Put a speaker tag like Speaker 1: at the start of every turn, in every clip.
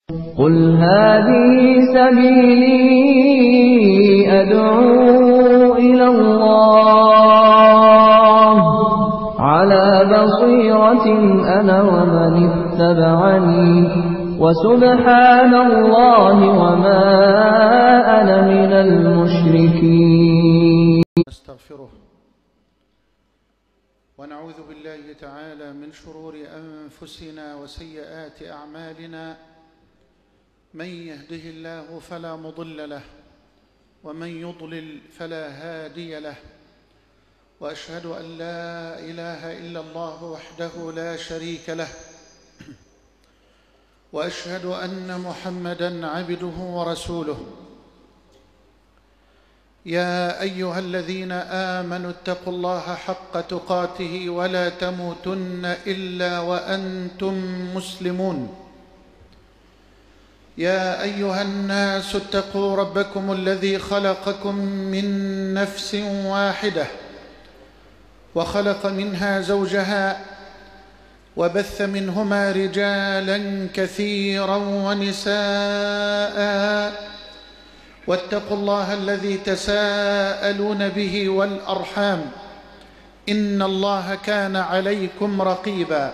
Speaker 1: قل هذه سبيلي أدعو إلى الله على بصيرة أنا ومن اتبعني وسبحان الله وما أنا من المشركين.
Speaker 2: نستغفره ونعوذ بالله تعالى من شرور أنفسنا وسيئات أعمالنا، من يهده الله فلا مضل له ومن يضلل فلا هادي له، وأشهد أن لا إله إلا الله وحده لا شريك له، وأشهد أن محمدًا عبده ورسوله. يا أيها الذين آمنوا اتقوا الله حق تقاته ولا تموتن إلا وأنتم مسلمون. يا أيها الناس اتقوا ربكم الذي خلقكم من نفس واحدة وخلق منها زوجها وبث منهما رجالا كثيرا ونساء، واتقوا الله الذي تساءلون به والأرحام إن الله كان عليكم رقيبا.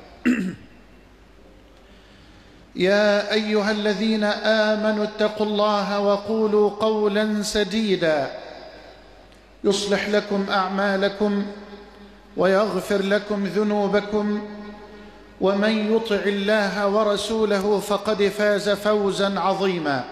Speaker 2: يا أيها الذين آمنوا اتقوا الله وقولوا قولا سديدا يصلح لكم أعمالكم ويغفر لكم ذنوبكم، ومن يطع الله ورسوله فقد فاز فوزا عظيما.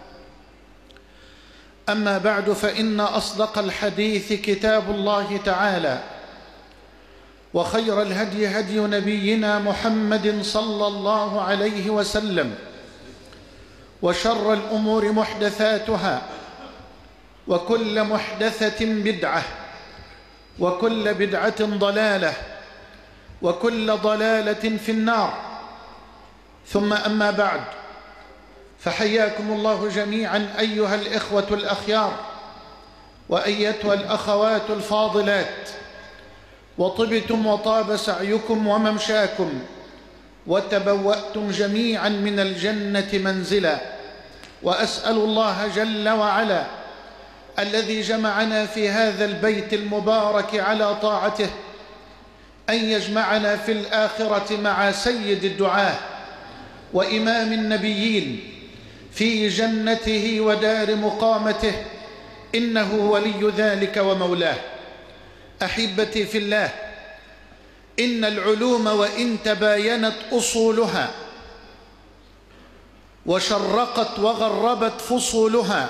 Speaker 2: أما بعد، فإن أصدق الحديث كتاب الله تعالى، وخير الهدي هدي نبينا محمد صلى الله عليه وسلم، وشر الأمور محدثاتها، وكل محدثة بدعة، وكل بدعة ضلالة، وكل ضلالة في النار. ثم أما بعد، فحياكم الله جميعا أيها الإخوة الأخيار وأيتها الأخوات الفاضلات، وطبتم وطاب سعيكم وممشاكم، وتبوأتم جميعا من الجنة منزلا. وأسأل الله جل وعلا الذي جمعنا في هذا البيت المبارك على طاعته أن يجمعنا في الآخرة مع سيد الدعاة وإمام النبيين في جنته ودار مقامته، إنه ولي ذلك ومولاه. أحبتي في الله، إن العلوم وإن تباينت أصولها وشرقت وغربت فصولها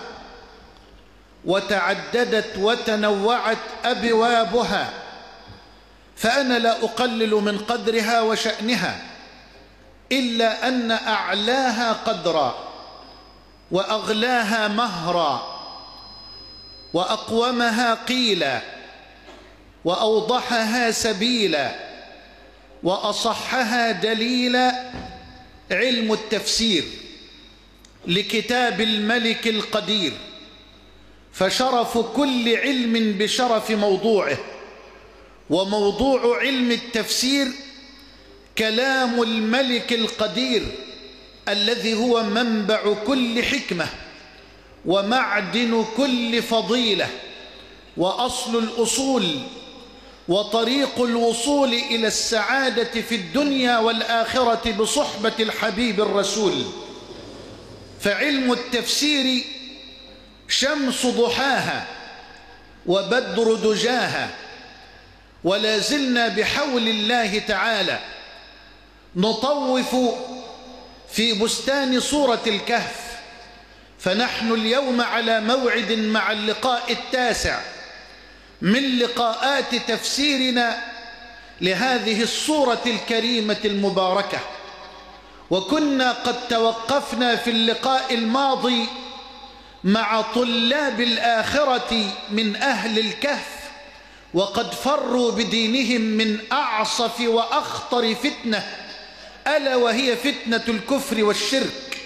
Speaker 2: وتعددت وتنوعت أبوابها، فأنا لا أقلل من قدرها وشأنها، إلا أن أعلاها قدرا وأغلاها مهرا وأقومها قيلا وأوضحها سبيلا وأصحها دليلا علم التفسير لكتاب الملك القدير، فشرف كل علم بشرف موضوعه، وموضوع علم التفسير كلام الملك القدير الذي هو منبع كل حكمة ومعدن كل فضيلة وأصل الأصول وطريق الوصول إلى السعادة في الدنيا والآخرة بصحبة الحبيب الرسول. فعلم التفسير شمس ضحاها وبدر دجاها، ولا زلنا بحول الله تعالى نطوف في بستان سورة الكهف، فنحن اليوم على موعد مع اللقاء التاسع من لقاءات تفسيرنا لهذه السورة الكريمة المباركة. وكنا قد توقفنا في اللقاء الماضي مع طلاب الآخرة من أهل الكهف، وقد فروا بدينهم من أعصف وأخطر فتنة، ألا وهي فتنة الكفر والشرك.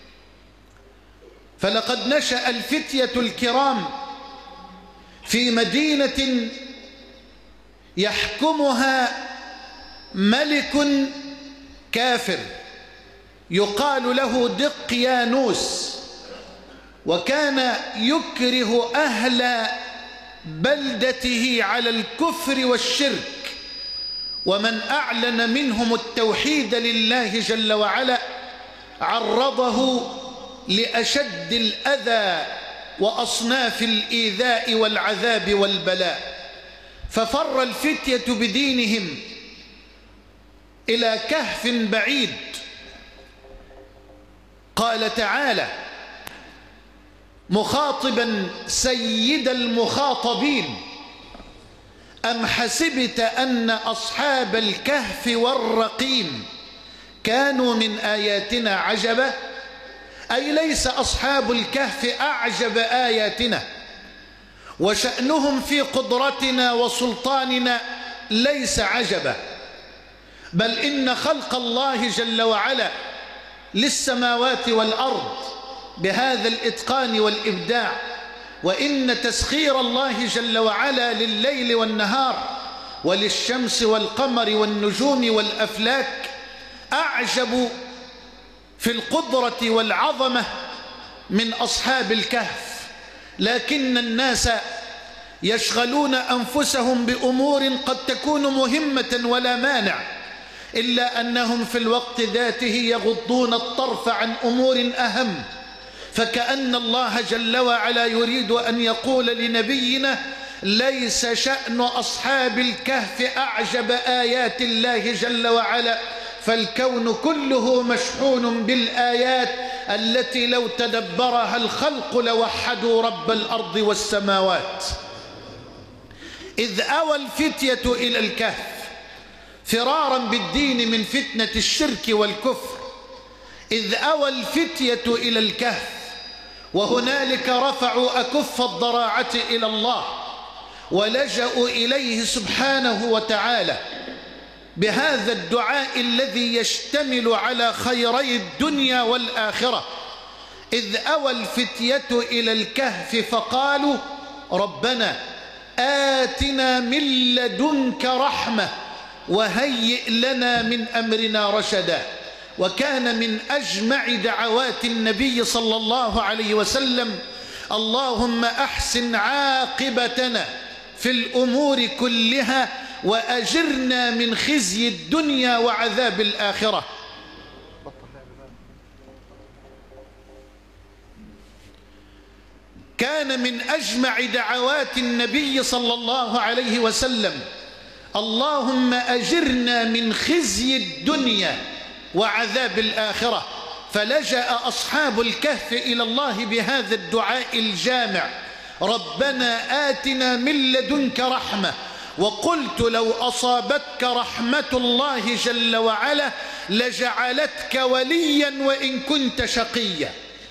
Speaker 2: فلقد نشأ الفتية الكرام في مدينة يحكمها ملك كافر يقال له دقيانوس، وكان يكره أهل بلدته على الكفر والشرك، ومن أعلن منهم التوحيد لله جل وعلا عرضه لأشد الأذى وأصناف الإيذاء والعذاب والبلاء. ففر الفتية بدينهم إلى كهف بعيد. قال تعالى مخاطبا سيد المخاطبين: أم حسبت أن أصحاب الكهف والرقيم كانوا من آياتنا عجبا؟ أي ليس أصحاب الكهف أعجب آياتنا، وشأنهم في قدرتنا وسلطاننا ليس عجبا، بل إن خلق الله جل وعلا للسماوات والأرض بهذا الإتقان والإبداع، وإن تسخير الله جل وعلا لليل والنهار وللشمس والقمر والنجوم والأفلاك أعجب في القدرة والعظمة من أصحاب الكهف. لكن الناس يشغلون أنفسهم بأمور قد تكون مهمة ولا مانع، إلا أنهم في الوقت ذاته يغضون الطرف عن أمور أهم. فكأن الله جل وعلا يريد أن يقول لنبينا: ليس شأن أصحاب الكهف أعجب آيات الله جل وعلا، فالكون كله مشحون بالآيات التي لو تدبرها الخلق لوحدوا رب الأرض والسماوات. إذ أوى الفتية إلى الكهف فرارا بالدين من فتنة الشرك والكفر، إذ أوى الفتية إلى الكهف، وهنالك رفعوا أكف الضراعة إلى الله ولجأوا إليه سبحانه وتعالى بهذا الدعاء الذي يشتمل على خيري الدنيا والآخرة. إذ أوى الفتية إلى الكهف فقالوا: ربنا آتنا من لدنك رحمة وهيئ لنا من أمرنا رشدا. وكان من أجمع دعوات النبي صلى الله عليه وسلم: اللهم أحسن عاقبتنا في الأمور كلها وأجرنا من خزي الدنيا وعذاب الآخرة. كان من أجمع دعوات النبي صلى الله عليه وسلم: اللهم أجرنا من خزي الدنيا وعذاب الآخرة. فلجأ أصحاب الكهف إلى الله بهذا الدعاء الجامع: ربنا آتنا من لدنك رحمة. وقلت لو أصابتك رحمة الله جل وعلا لجعلتك وليا وإن كنت شقيا.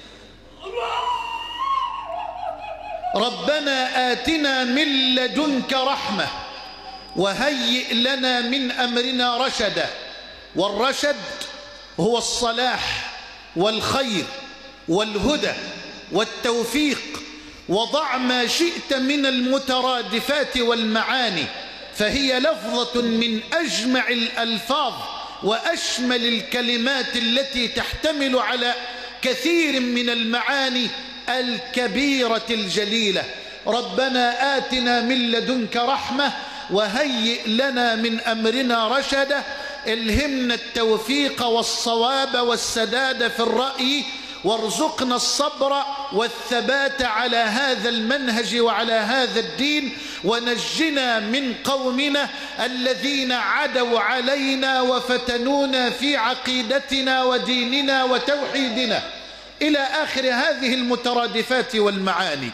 Speaker 2: ربنا آتنا من لدنك رحمة وهيئ لنا من أمرنا رشدا. والرشد هو الصلاح والخير والهدى والتوفيق. وضع ما شئت من المترادفات والمعاني، فهي لفظة من أجمع الألفاظ وأشمل الكلمات التي تحتمل على كثير من المعاني الكبيرة الجليلة. ربنا آتنا من لدنك رحمة وهيئ لنا من أمرنا رشدا. الهمنا التوفيق والصواب والسداد في الرأي، وارزقنا الصبر والثبات على هذا المنهج وعلى هذا الدين، ونجنا من قومنا الذين عدوا علينا وفتنونا في عقيدتنا وديننا وتوحيدنا، إلى آخر هذه المترادفات والمعاني.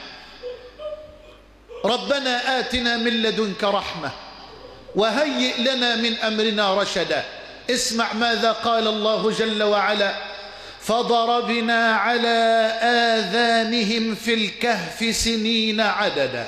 Speaker 2: ربنا آتنا من لدنك رحمة وهيئ لنا من أمرنا رشدا. اسمع ماذا قال الله جل وعلا: فضربنا على آذانهم في الكهف سنين عددا.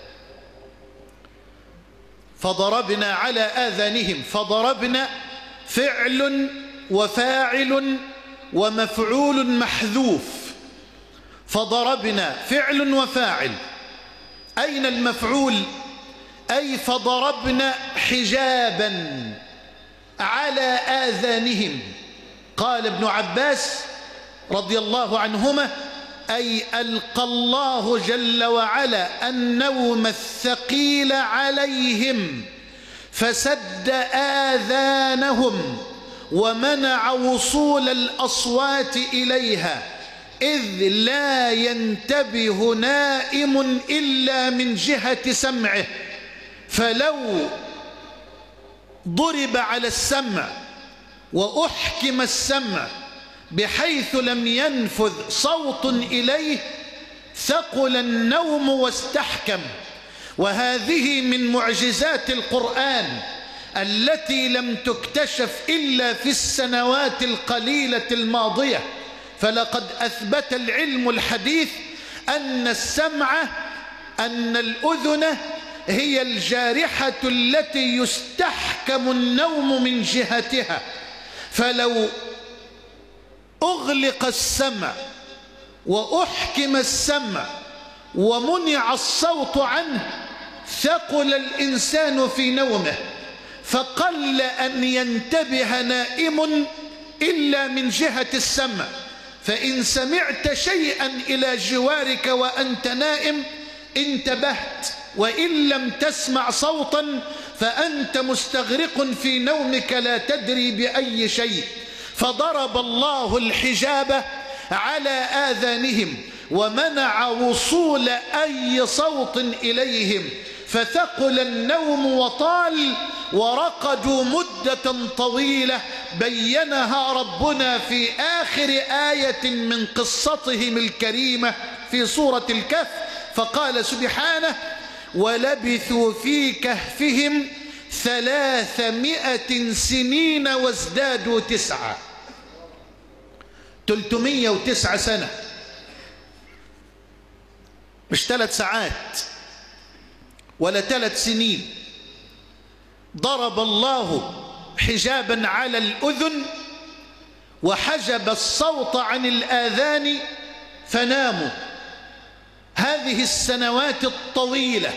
Speaker 2: فضربنا على آذانهم. فضربنا فعل وفاعل ومفعول محذوف. فضربنا فعل وفاعل. أين المفعول؟ أي فضربنا حجابا على آذانهم. قال ابن عباس رضي الله عنهما: أي ألقى الله جل وعلا النوم الثقيل عليهم فسد آذانهم ومنع وصول الأصوات إليها، إذ لا ينتبه نائم إلا من جهة سمعه، فلو ضرب على السمع وأحكم السمع بحيث لم ينفذ صوت إليه ثقل النوم واستحكم. وهذه من معجزات القرآن التي لم تكتشف إلا في السنوات القليلة الماضية. فلقد أثبت العلم الحديث أن الأذن هي الجارحة التي يستحكم النوم من جهتها، فلو أغلق السمع وأحكم السمع ومنع الصوت عنه ثقل الإنسان في نومه، فقل أن ينتبه نائم إلا من جهة السمع. فإن سمعت شيئا إلى جوارك وأنت نائم انتبهت، وإن لم تسمع صوتا فأنت مستغرق في نومك لا تدري بأي شيء. فضرب الله الحجاب على آذانهم ومنع وصول أي صوت إليهم، فثقل النوم وطال ورقدوا مدة طويلة بينها ربنا في آخر آية من قصتهم الكريمة في سورة الكهف، فقال سبحانه: ولبثوا في كهفهم 300 سنين وازدادوا 9. 309 سنة، مش 3 ساعات ولا 3 سنين. ضرب الله حجابا على الأذن وحجب الصوت عن الآذان فناموا. هذه السنوات الطويلة.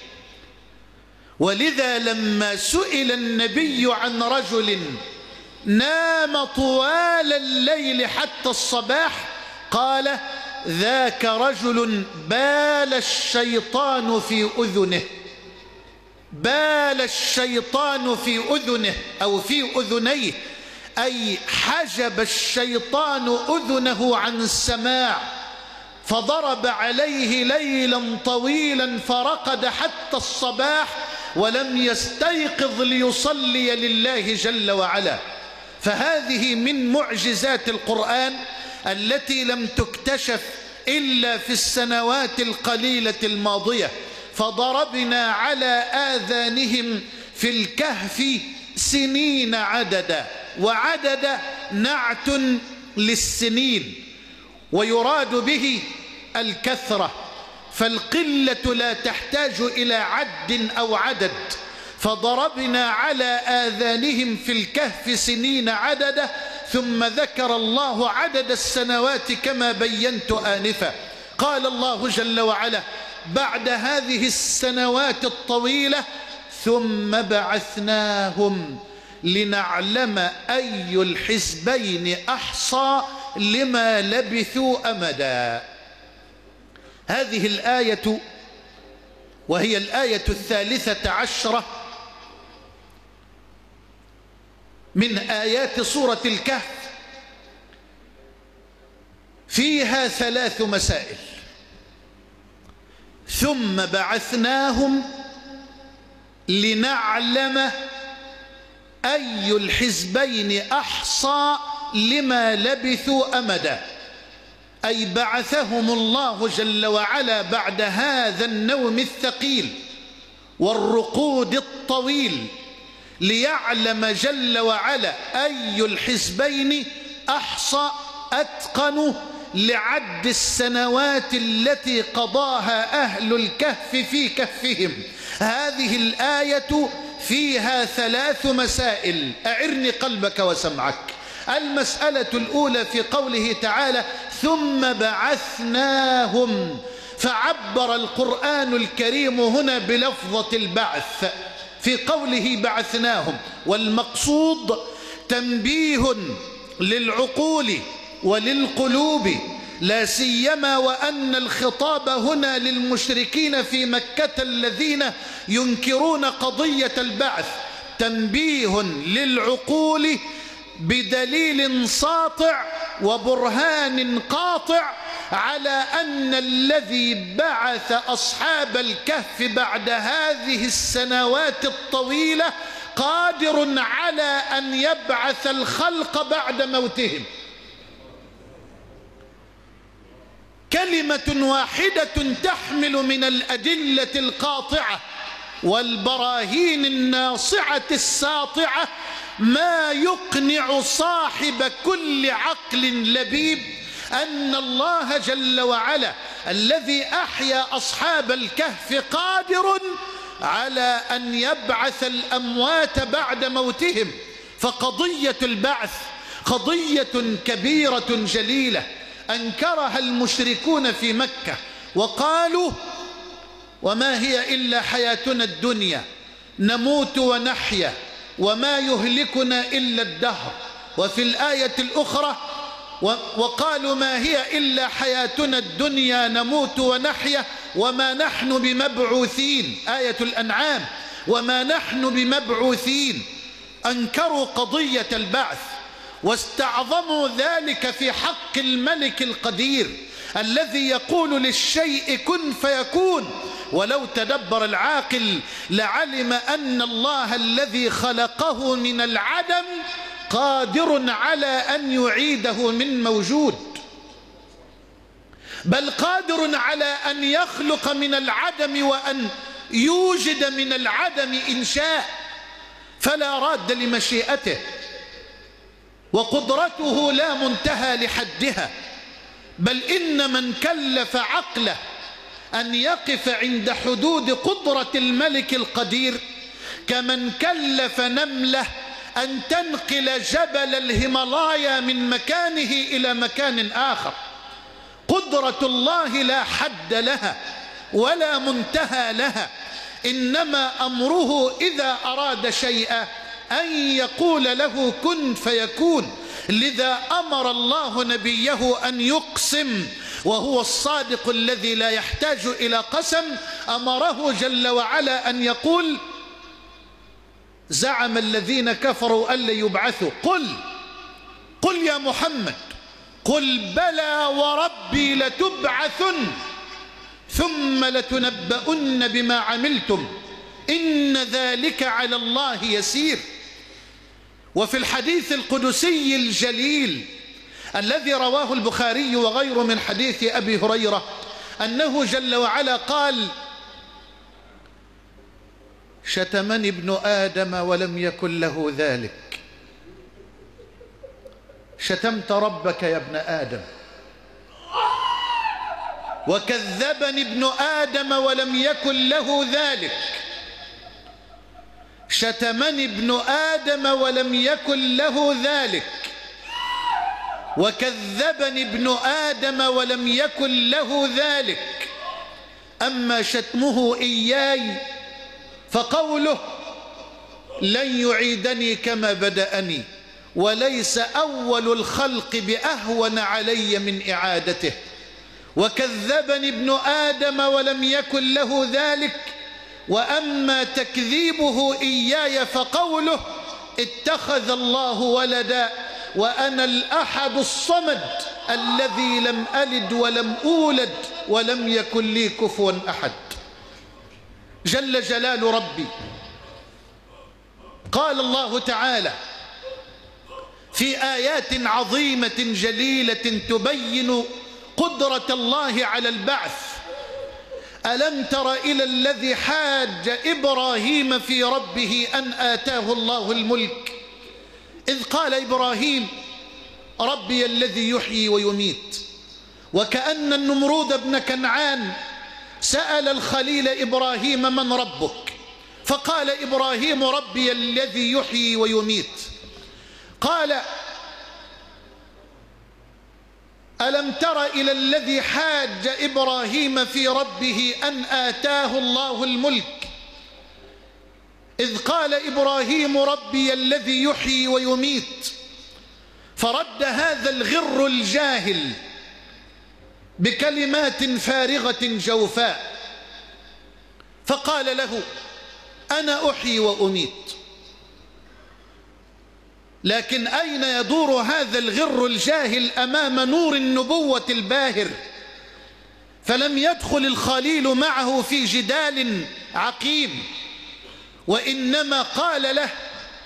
Speaker 2: ولذا لما سئل النبي عن رجل نام طوال الليل حتى الصباح قال: ذاك رجل بال الشيطان في أذنه. بال الشيطان في أذنه أو في أذنيه، أي حجب الشيطان أذنه عن السماع، فضرب عليه ليلا طويلا فرقد حتى الصباح ولم يستيقظ ليصلي لله جل وعلا. فهذه من معجزات القرآن التي لم تكتشف إلا في السنوات القليلة الماضية. فضربنا على آذانهم في الكهف سنين عددا، وعدد نعت للسنين ويراد به الكثرة، فالقلة لا تحتاج إلى عد أو عدد. فضربنا على آذانهم في الكهف سنين عددا، ثم ذكر الله عدد السنوات كما بينت آنفا. قال الله جل وعلا بعد هذه السنوات الطويلة: ثم بعثناهم لنعلم أي الحزبين أحصى لما لبثوا أمدا. هذه الآية وهي الآية 13 من آيات سورة الكهف فيها 3 مسائل. ثم بعثناهم لنعلم أي الحزبين أحصى لما لبثوا أمدا، أي بعثهم الله جل وعلا بعد هذا النوم الثقيل والرقود الطويل ليعلم جل وعلا أي الحزبين أحصى أتقن لعد السنوات التي قضاها أهل الكهف في كهفهم. هذه الآية فيها 3 مسائل، أعرني قلبك وسمعك. المسألة الأولى في قوله تعالى: ثم بعثناهم، فعبر القرآن الكريم هنا بلفظة البعث في قوله بعثناهم، والمقصود تنبيه للعقول وللقلوب، لا سيما وأن الخطاب هنا للمشركين في مكة الذين ينكرون قضية البعث، تنبيه للعقول بدليل ساطع وبرهان قاطع على أن الذي بعث أصحاب الكهف بعد هذه السنوات الطويلة قادر على أن يبعث الخلق بعد موتهم. كلمة واحدة تحمل من الأدلة القاطعة والبراهين الناصعة الساطعة ما يقنع صاحب كل عقل لبيب أن الله جل وعلا الذي أحيا أصحاب الكهف قادر على أن يبعث الأموات بعد موتهم. فقضية البعث قضية كبيرة جليلة أنكرها المشركون في مكة وقالوا: وما هي إلا حياتنا الدنيا نموت ونحيا وما يهلكنا إلا الدهر. وفي الآية الأخرى: وقالوا ما هي إلا حياتنا الدنيا نموت ونحيا وما نحن بمبعوثين. آية الأنعام: وما نحن بمبعوثين. أنكروا قضية البعث واستعظموا ذلك في حق الملك القدير الذي يقول للشيء كن فيكون. ولو تدبر العاقل لعلم أن الله الذي خلقه من العدم قادر على أن يعيده من موجود، بل قادر على أن يخلق من العدم وأن يوجد من العدم إن شاء، فلا راد لمشيئته، وقدرته لا منتهى لحدها. بل إن من كلف عقله أن يقف عند حدود قدرة الملك القدير كمن كلف نملة أن تنقل جبل الهيمالايا من مكانه إلى مكان آخر. قدرة الله لا حد لها ولا منتهى لها، إنما أمره إذا أراد شيئا أن يقول له كن فيكون. لذا أمر الله نبيه أن يقسم، وهو الصادق الذي لا يحتاج إلى قسم. أمره جل وعلا أن يقول: زعم الذين كفروا أن لن يبعثوا. قل يا محمد، قل بلى وربي لتبعثن ثم لتنبؤن بما عملتم إن ذلك على الله يسير. وفي الحديث القدسي الجليل الذي رواه البخاري وغيره من حديث أبي هريرة أنه جل وعلا قال: شتمني ابن آدم ولم يكن له ذلك. شتمت ربك يا ابن آدم. وكذبني ابن آدم ولم يكن له ذلك. شتمني ابن آدم ولم يكن له ذلك. وكذبني ابن آدم ولم يكن له ذلك. أما شتمه إياي فقوله: لن يعيدني كما بدأني وليس أول الخلق بأهون علي من إعادته. وكذبني ابن آدم ولم يكن له ذلك. وأما تكذيبه إياي فقوله: اتخذ الله ولدا وأنا الأحد الصمد الذي لم ألد ولم أولد ولم يكن لي كفوا أحد. جل جلال ربي. قال الله تعالى في آيات عظيمة جليلة تبين قدرة الله على البعث: ألم تر إلى الذي حاج إبراهيم في ربه أن آتاه الله الملك إذ قال إبراهيم ربي الذي يحيي ويميت. وكأن النمرود بن كنعان سأل الخليل إبراهيم من ربك؟ فقال إبراهيم ربي الذي يحيي ويميت. قال ألم تر إلى الذي حاج إبراهيم في ربه أن آتاه الله الملك إذ قال إبراهيم ربي الذي يحيي ويميت. فرد هذا الغر الجاهل بكلمات فارغة جوفاء، فقال له: أنا أحيي وأميت. لكن أين يدور هذا الغر الجاهل أمام نور النبوة الباهر؟ فلم يدخل الخليل معه في جدال عقيم، وإنما قال له: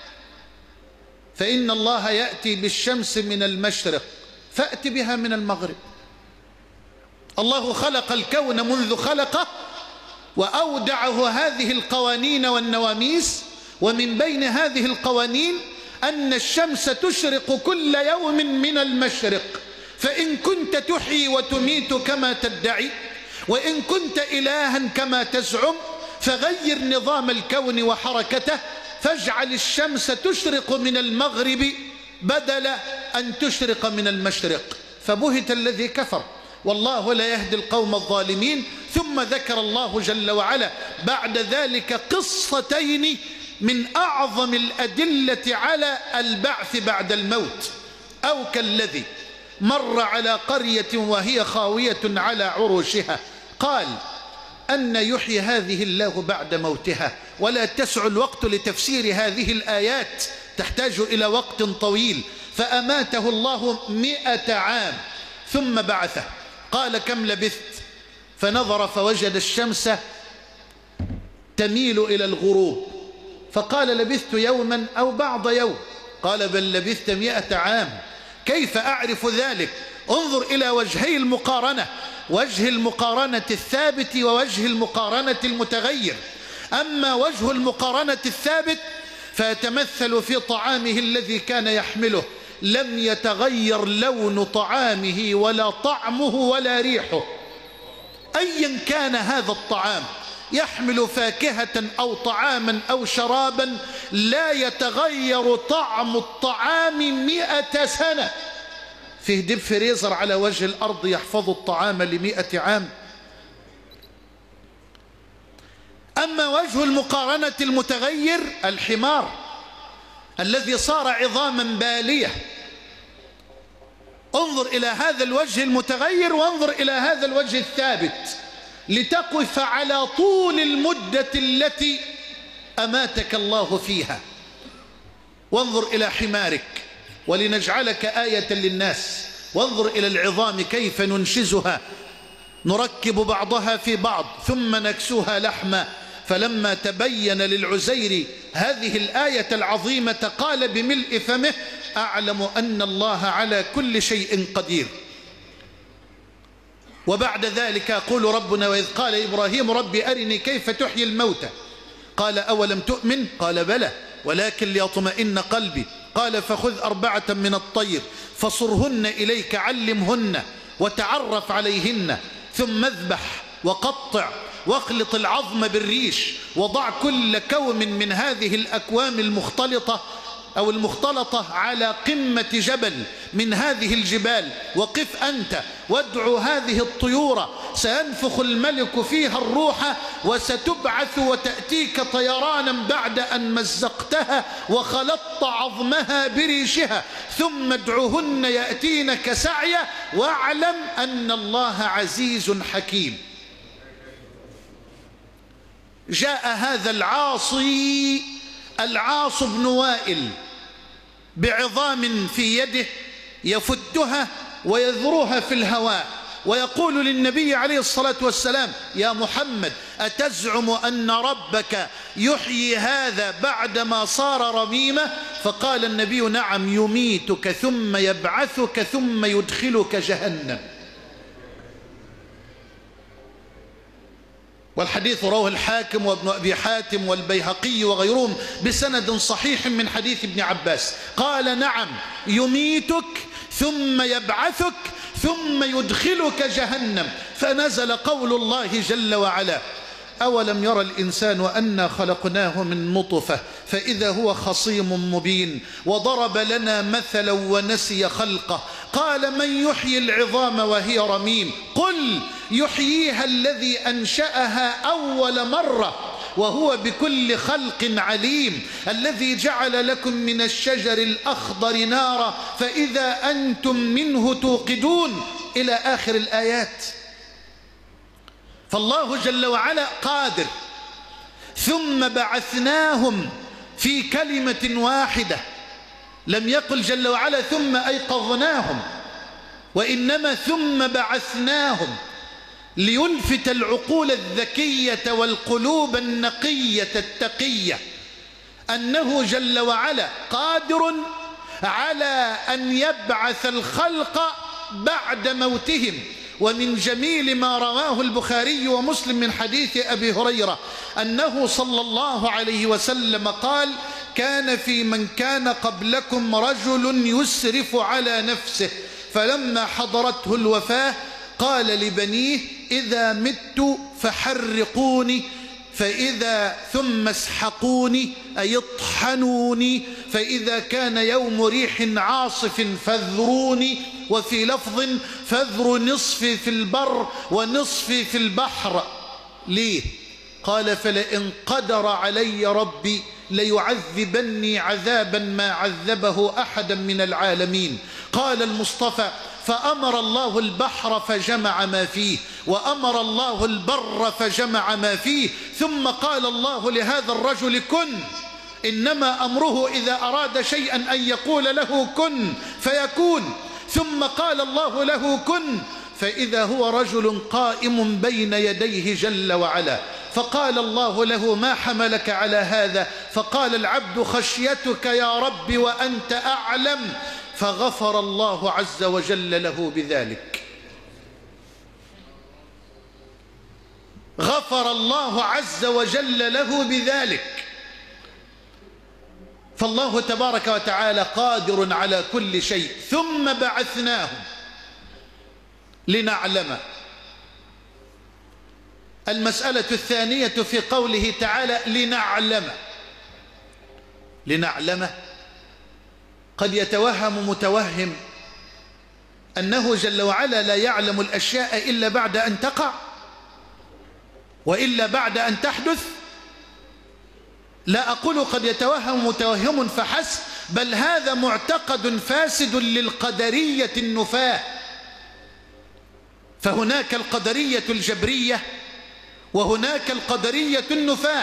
Speaker 2: فإن الله يأتي بالشمس من المشرق فأت بها من المغرب. الله خلق الكون منذ خلقه وأودعه هذه القوانين والنواميس، ومن بين هذه القوانين أن الشمس تشرق كل يوم من المشرق، فإن كنت تحيي وتميت كما تدعي، وإن كنت إلها كما تزعم، فغير نظام الكون وحركته، فاجعل الشمس تشرق من المغرب بدل أن تشرق من المشرق. فبهت الذي كفر، والله لا يهدي القوم الظالمين. ثم ذكر الله جل وعلا بعد ذلك قصتين من أعظم الأدلة على البعث بعد الموت. أو كالذي مر على قرية وهي خاوية على عروشها قال: أن يحيي هذه الله بعد موتها. ولا تسع الوقت لتفسير هذه الآيات، تحتاج إلى وقت طويل. فأماته الله 100 عام ثم بعثه. قال: كم لبثت؟ فنظر فوجد الشمس تميل إلى الغروب، فقال: لبثت يوما أو بعض يوم. قال: بل لبثت 100 عام. كيف أعرف ذلك؟ انظر إلى وجهي المقارنة، وجه المقارنة الثابت ووجه المقارنة المتغير. أما وجه المقارنة الثابت فيتمثل في طعامه الذي كان يحمله، لم يتغير لون طعامه ولا طعمه ولا ريحه، أيا كان هذا الطعام، يحمل فاكهة أو طعاما أو شرابا، لا يتغير طعم الطعام 100 سنة. فيه ديب فريزر على وجه الأرض يحفظ الطعام ل100 عام. أما وجه المقارنة المتغير الحمار الذي صار عظاما بالية. انظر إلى هذا الوجه المتغير وانظر إلى هذا الوجه الثابت لتقف على طول المدة التي أماتك الله فيها. وانظر إلى حمارك ولنجعلك آية للناس. وانظر إلى العظام كيف ننشزها، نركب بعضها في بعض ثم نكسوها لحما. فلما تبين للعزير هذه الآية العظيمة قال بملء فمه: أعلم أن الله على كل شيء قدير. وبعد ذلك يقول ربنا: وإذ قال إبراهيم رب أرني كيف تحيي الموتى قال: أولم تؤمن؟ قال: بلى ولكن ليطمئن قلبي. قال: فخذ 4 من الطير فصرهن إليك علمهن وتعرف عليهن ثم اذبح وقطع واخلط العظم بالريش وضع كل كوم من هذه الأكوام المختلطة على قمة جبل من هذه الجبال، وقف أنت وادعو هذه الطيور، سينفخ الملك فيها الروح وستبعث وتأتيك طيرانا بعد أن مزقتها وخلطت عظمها بريشها، ثم ادعوهن يأتينك سعيا واعلم أن الله عزيز حكيم. جاء هذا العاص بن وائل بعظام في يده يفتها ويذروها في الهواء، ويقول للنبي عليه الصلاة والسلام: يا محمد، أتزعم أن ربك يحيي هذا بعدما صار رميمة؟ فقال النبي: نعم، يميتك ثم يبعثك ثم يدخلك جهنم. والحديث رواه الحاكم وابن أبي حاتم والبيهقي وغيرهم بسند صحيح من حديث ابن عباس. قال: نعم، يميتك ثم يبعثك ثم يدخلك جهنم. فنزل قول الله جل وعلا: أولم يرى الإنسان أنا خلقناه من نطفة فإذا هو خصيم مبين وضرب لنا مثلا ونسي خلقه قال: من يحيي العظام وهي رميم قل قل يحييها الذي أنشأها أول مرة وهو بكل خلق عليم، الذي جعل لكم من الشجر الأخضر نارا فإذا أنتم منه توقدون إلى آخر الآيات. فالله جل وعلا قادر. ثم بعثناهم في كلمة واحدة، لم يقل جل وعلا ثم أيقظناهم، وإنما ثم بعثناهم، ليلفت العقول الذكية والقلوب النقية التقية أنه جل وعلا قادر على أن يبعث الخلق بعد موتهم. ومن جميل ما رواه البخاري ومسلم من حديث أبي هريرة أنه صلى الله عليه وسلم قال: كان في من كان قبلكم رجل يسرف على نفسه، فلما حضرته الوفاة قال لبنيه: إذا مت فحرقوني، فإذا ثم اسحقوني أي اطحنوني، فإذا كان يوم ريح عاصف فاذروني، وفي لفظ: فاذروا نصفي في البر ونصفي في البحر. ليه؟ قال: فلئن قدر علي ربي ليعذبني عذابا ما عذبه أحدا من العالمين. قال المصطفى: فأمر الله البحر فجمع ما فيه، وأمر الله البر فجمع ما فيه، ثم قال الله لهذا الرجل: كن. إنما أمره إذا أراد شيئا أن يقول له كن فيكون. ثم قال الله له كن، فإذا هو رجل قائم بين يديه جل وعلا، فقال الله له: ما حملك على هذا؟ فقال العبد: خشيتك يا رب وأنت أعلم. فغفر الله عز وجل له بذلك. غفر الله عز وجل له بذلك. فالله تبارك وتعالى قادر على كل شيء. ثم بعثناهم لنعلم. المسألة الثانية في قوله تعالى لنعلم. قد يتوهم متوهم أنه جل وعلا لا يعلم الأشياء إلا بعد أن تقع وإلا بعد أن تحدث. لا أقول قد يتوهم متوهم فحسب، بل هذا معتقد فاسد للقدرية النفاة. فهناك القدرية الجبرية وهناك القدرية النفاة.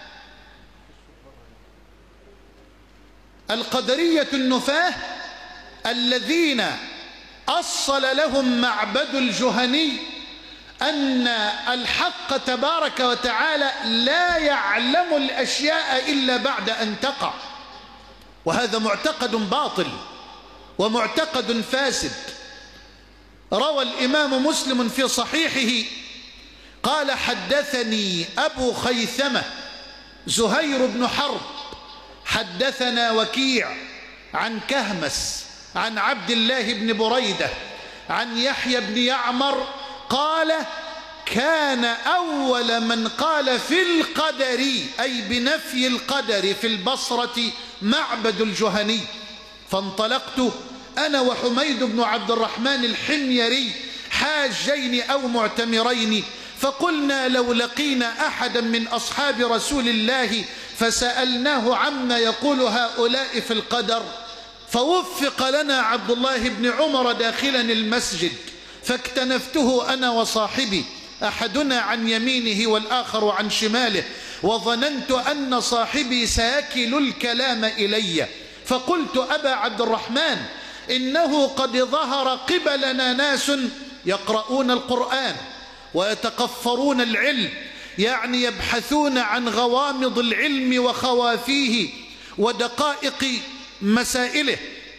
Speaker 2: القدرية النفاة الذين أصل لهم معبد الجهني أن الحق تبارك وتعالى لا يعلم الأشياء إلا بعد أن تقع، وهذا معتقد باطل ومعتقد فاسد. روى الإمام مسلم في صحيحه قال: حدثني أبو خيثمة زهير بن حرب حدثنا وكيع عن كهمس عن عبد الله بن بريدة عن يحيى بن يعمر قال: كان أول من قال في القدر، أي بنفي القدر، في البصرة معبد الجهني. فانطلقت أنا وحميد بن عبد الرحمن الحميري حاجين أو معتمرين، فقلنا: لو لقينا أحدا من أصحاب رسول الله فسألناه عما يقول هؤلاء في القدر. فوفق لنا عبد الله بن عمر داخلا المسجد، فاكتنفته أنا وصاحبي، أحدنا عن يمينه والآخر عن شماله، وظننت أن صاحبي سيكل الكلام إلي، فقلت: أبا عبد الرحمن، إنه قد ظهر قبلنا ناس يقرؤون القرآن ويتقفرون العلم، يعني يبحثون عن غوامض العلم وخوافيه ودقائق مسائله،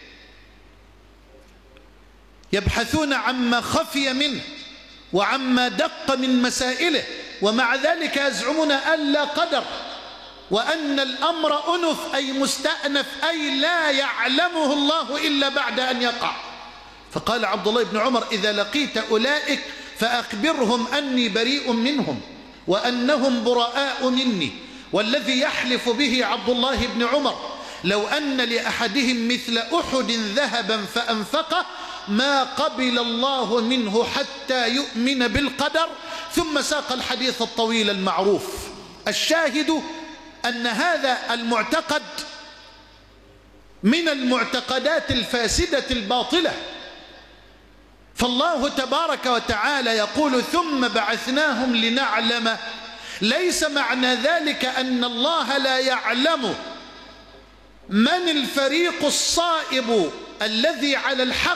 Speaker 2: يبحثون عما خفي منه وعما دق من مسائله، ومع ذلك يزعمون أن لا قدر، وأن الأمر أنف أي مستأنف، أي لا يعلمه الله إلا بعد أن يقع. فقال عبد الله بن عمر: إذا لقيت أولئك فأخبرهم أني بريء منهم وأنهم براء مني. والذي يحلف به عبد الله بن عمر لو أن لأحدهم مثل أحد ذهبا فأنفقه ما قبل الله منه حتى يؤمن بالقدر، ثم ساق الحديث الطويل المعروف. الشاهد أن هذا المعتقد من المعتقدات الفاسدة الباطلة. فالله تبارك وتعالى يقول ثم بعثناهم لنعلم، ليس معنى ذلك أن الله لا يعلم من الفريق الصائب الذي على الحق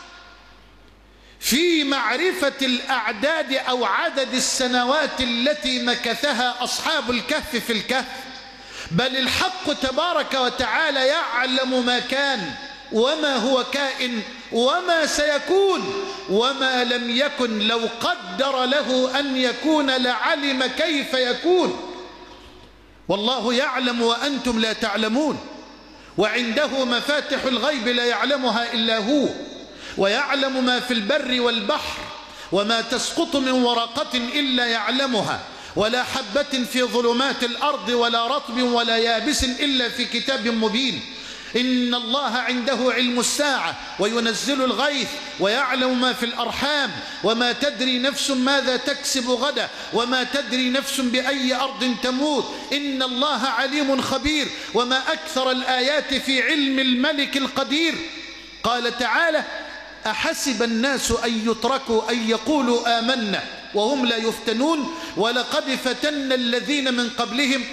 Speaker 2: في معرفة الأعداد أو عدد السنوات التي مكثها أصحاب الكهف في الكهف، بل الحق تبارك وتعالى يعلم ما كان وما هو كائن وما سيكون، وما لم يكن لو قدر له أن يكون لعلم كيف يكون. والله يعلم وأنتم لا تعلمون، وعنده مفاتح الغيب لا يعلمها إلا هو، ويعلم ما في البر والبحر، وما تسقط من ورقة إلا يعلمها، ولا حبة في ظلمات الأرض ولا رطب ولا يابس إلا في كتاب مبين. إن الله عنده علم الساعة وينزل الغيث ويعلم ما في الأرحام، وما تدري نفس ماذا تكسب غدا، وما تدري نفس بأي أرض تموت، إن الله عليم خبير. وما أكثر الآيات في علم الملك القدير. قال تعالى أحسب الناس أن يتركوا أن يقولوا آمنا وهم لا يفتنون ولقد فتنا الذين من قبلهم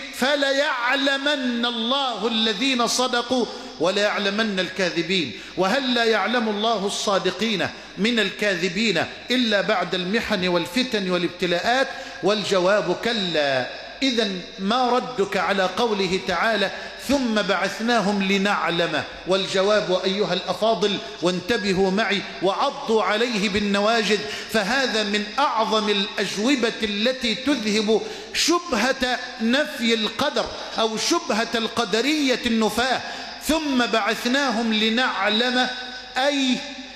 Speaker 2: فليعلمن الله الذين صدقوا وليعلمن الكاذبين. وهل لا يعلم الله الصادقين من الكاذبين إلا بعد المحن والفتن والابتلاءات؟ والجواب كلا. إذن ما ردك على قوله تعالى ثم بعثناهم لنعلم؟ والجواب أيها الأفاضل، وانتبهوا معي وعضوا عليه بالنواجذ، فهذا من أعظم الأجوبة التي تذهب شبهة نفي القدر أو شبهة القدرية النفاة. ثم بعثناهم لنعلم أي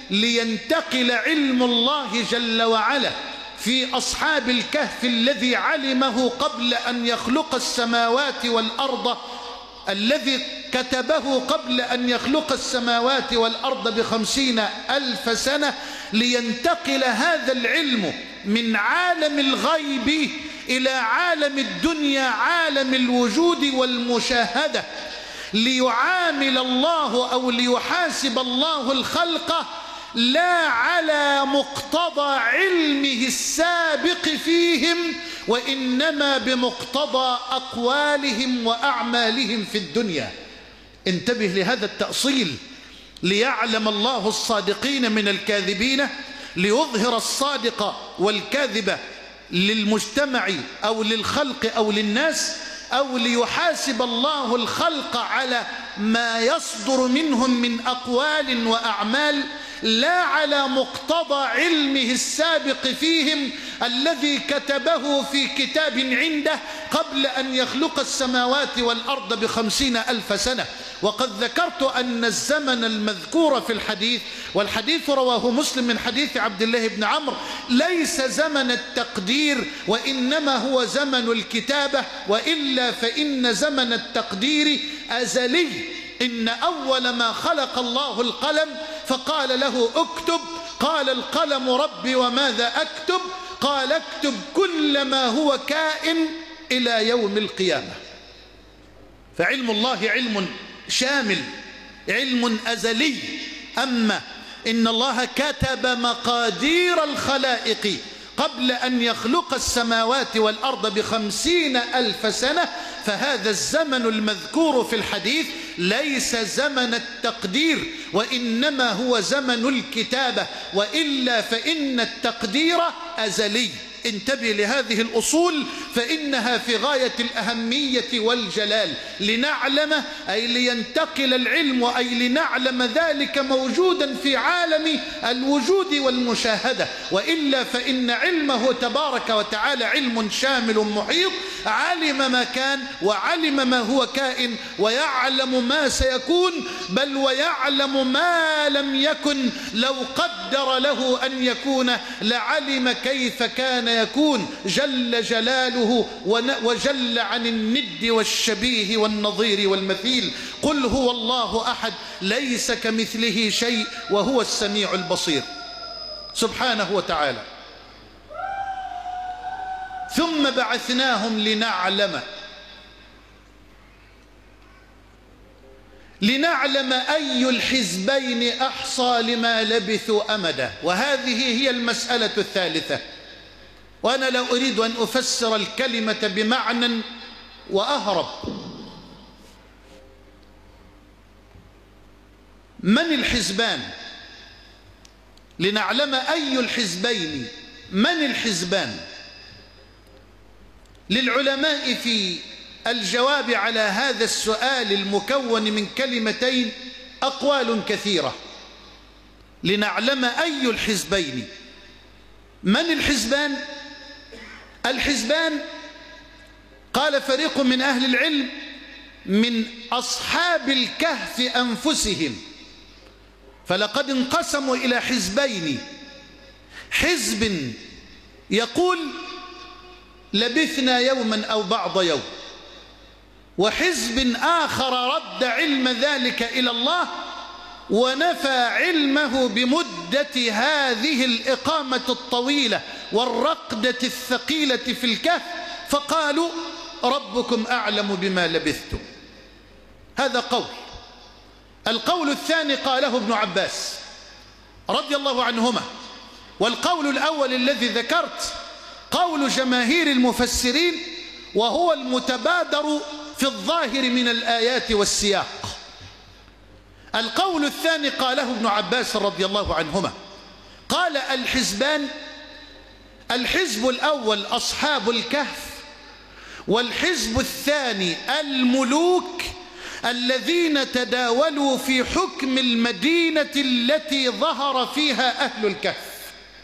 Speaker 2: لينتقل علم الله جل وعلا في أصحاب الكهف الذي علمه قبل أن يخلق السماوات والأرض، الذي كتبه قبل أن يخلق السماوات والأرض ب50,000 سنة، لينتقل هذا العلم من عالم الغيب إلى عالم الدنيا، عالم الوجود والمشاهدة، ليعامل الله أو ليحاسب الله الخلق لا على مقتضى علمه السابق فيهم، وإنما بمقتضى أقوالهم وأعمالهم في الدنيا. انتبه لهذا التأصيل. ليعلم الله الصادقين من الكاذبين، ليظهر الصادق والكاذب للمجتمع أو للخلق أو للناس، أو ليحاسب الله الخلق على ما يصدر منهم من أقوال وأعمال لا على مقتضى علمه السابق فيهم الذي كتبه في كتاب عنده قبل أن يخلق السماوات والأرض ب50,000 سنة. وقد ذكرت أن الزمن المذكور في الحديث، والحديث رواه مسلم من حديث عبد الله بن عمرو، ليس زمن التقدير وإنما هو زمن الكتابة، وإلا فإن زمن التقدير أزلي. إن أول ما خلق الله القلم فقال له اكتب، قال القلم ربي وماذا أكتب؟ قال اكتب كل ما هو كائن إلى يوم القيامة. فعلم الله علم شامل، علم أزلي. أما إن الله كتب مقادير الخلائق قبل أن يخلق السماوات والأرض ب50,000 سنة، فهذا الزمن المذكور في الحديث ليس زمن التقدير وإنما هو زمن الكتابة، وإلا فإن التقدير أزلي. انتبه لهذه الأصول فإنها في غاية الأهمية والجلال. لنعلم أي لينتقل العلم، أي لنعلم ذلك موجودا في عالم الوجود والمشاهدة، وإلا فإن علمه تبارك وتعالى علم شامل محيط، علم ما كان وعلم ما هو كائن ويعلم ما سيكون، بل ويعلم ما لم يكن لو قدر له أن يكون لعلم كيف كان يكون جل جلاله ذاته وجل عن الند والشبيه والنظير والمثيل. قل هو الله أحد ليس كمثله شيء وهو السميع البصير سبحانه وتعالى. ثم بعثناهم لنعلم أي الحزبين أحصى لما لبثوا أمدا. وهذه هي المسألة الثالثة، وأنا لا أريد أن أفسر الكلمة بمعنى وأهرب. من الحزبان؟ لنعلم أي الحزبين. من الحزبان؟ للعلماء في الجواب على هذا السؤال المكون من كلمتين أقوال كثيرة. لنعلم أي الحزبين. من الحزبان؟ الحزبان قال فريق من أهل العلم من أصحاب الكهف أنفسهم، فلقد انقسموا إلى حزبين: حزب يقول لبثنا يوما أو بعض يوم، وحزب آخر رد علم ذلك إلى الله ونفى علمه بمدة هذه الإقامة الطويلة والرقدة الثقيلة في الكهف، فقالوا ربكم أعلم بما لبثتم. هذا قول. القول الثاني قاله ابن عباس رضي الله عنهما. والقول الأول الذي ذكرت قول جماهير المفسرين، وهو المتبادر في الظاهر من الآيات والسياق. القول الثاني قاله ابن عباس رضي الله عنهما، قال الحزبان: الحزب الأول أصحاب الكهف، والحزب الثاني الملوك الذين تداولوا في حكم المدينة التي ظهر فيها أهل الكهف.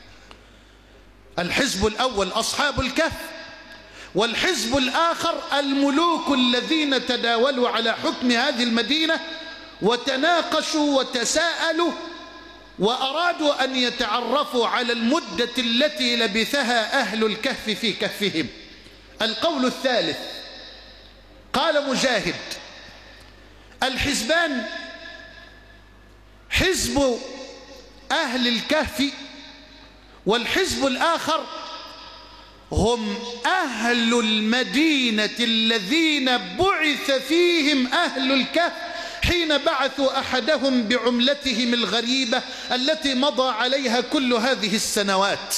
Speaker 2: الحزب الأول أصحاب الكهف، والحزب الآخر الملوك الذين تداولوا على حكم هذه المدينة وتناقشوا وتساءلوا وأرادوا أن يتعرفوا على المدة التي لبثها أهل الكهف في كهفهم. القول الثالث قال مجاهد: الحزبان حزب أهل الكهف، والحزب الآخر هم أهل المدينة الذين بعث فيهم أهل الكهف حين بعثوا أحدهم بعملتهم الغريبة التي مضى عليها كل هذه السنوات.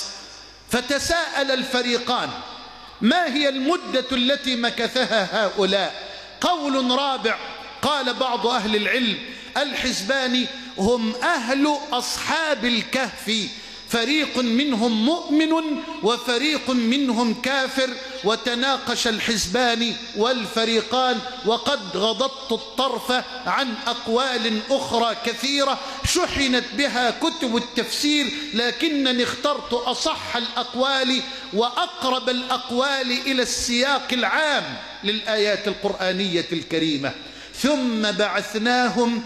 Speaker 2: فتساءل الفريقان: ما هي المدة التي مكثها هؤلاء؟ قول رابع قال بعض أهل العلم: الحزبان هم أهل أصحاب الكهف، فريق منهم مؤمن وفريق منهم كافر. وتناقش الحزبان والفريقان، وقد غضضت الطرف عن أقوال أخرى كثيرة شحنت بها كتب التفسير، لكنني اخترت أصح الأقوال وأقرب الأقوال إلى السياق العام للآيات القرآنية الكريمة. ثم بعثناهم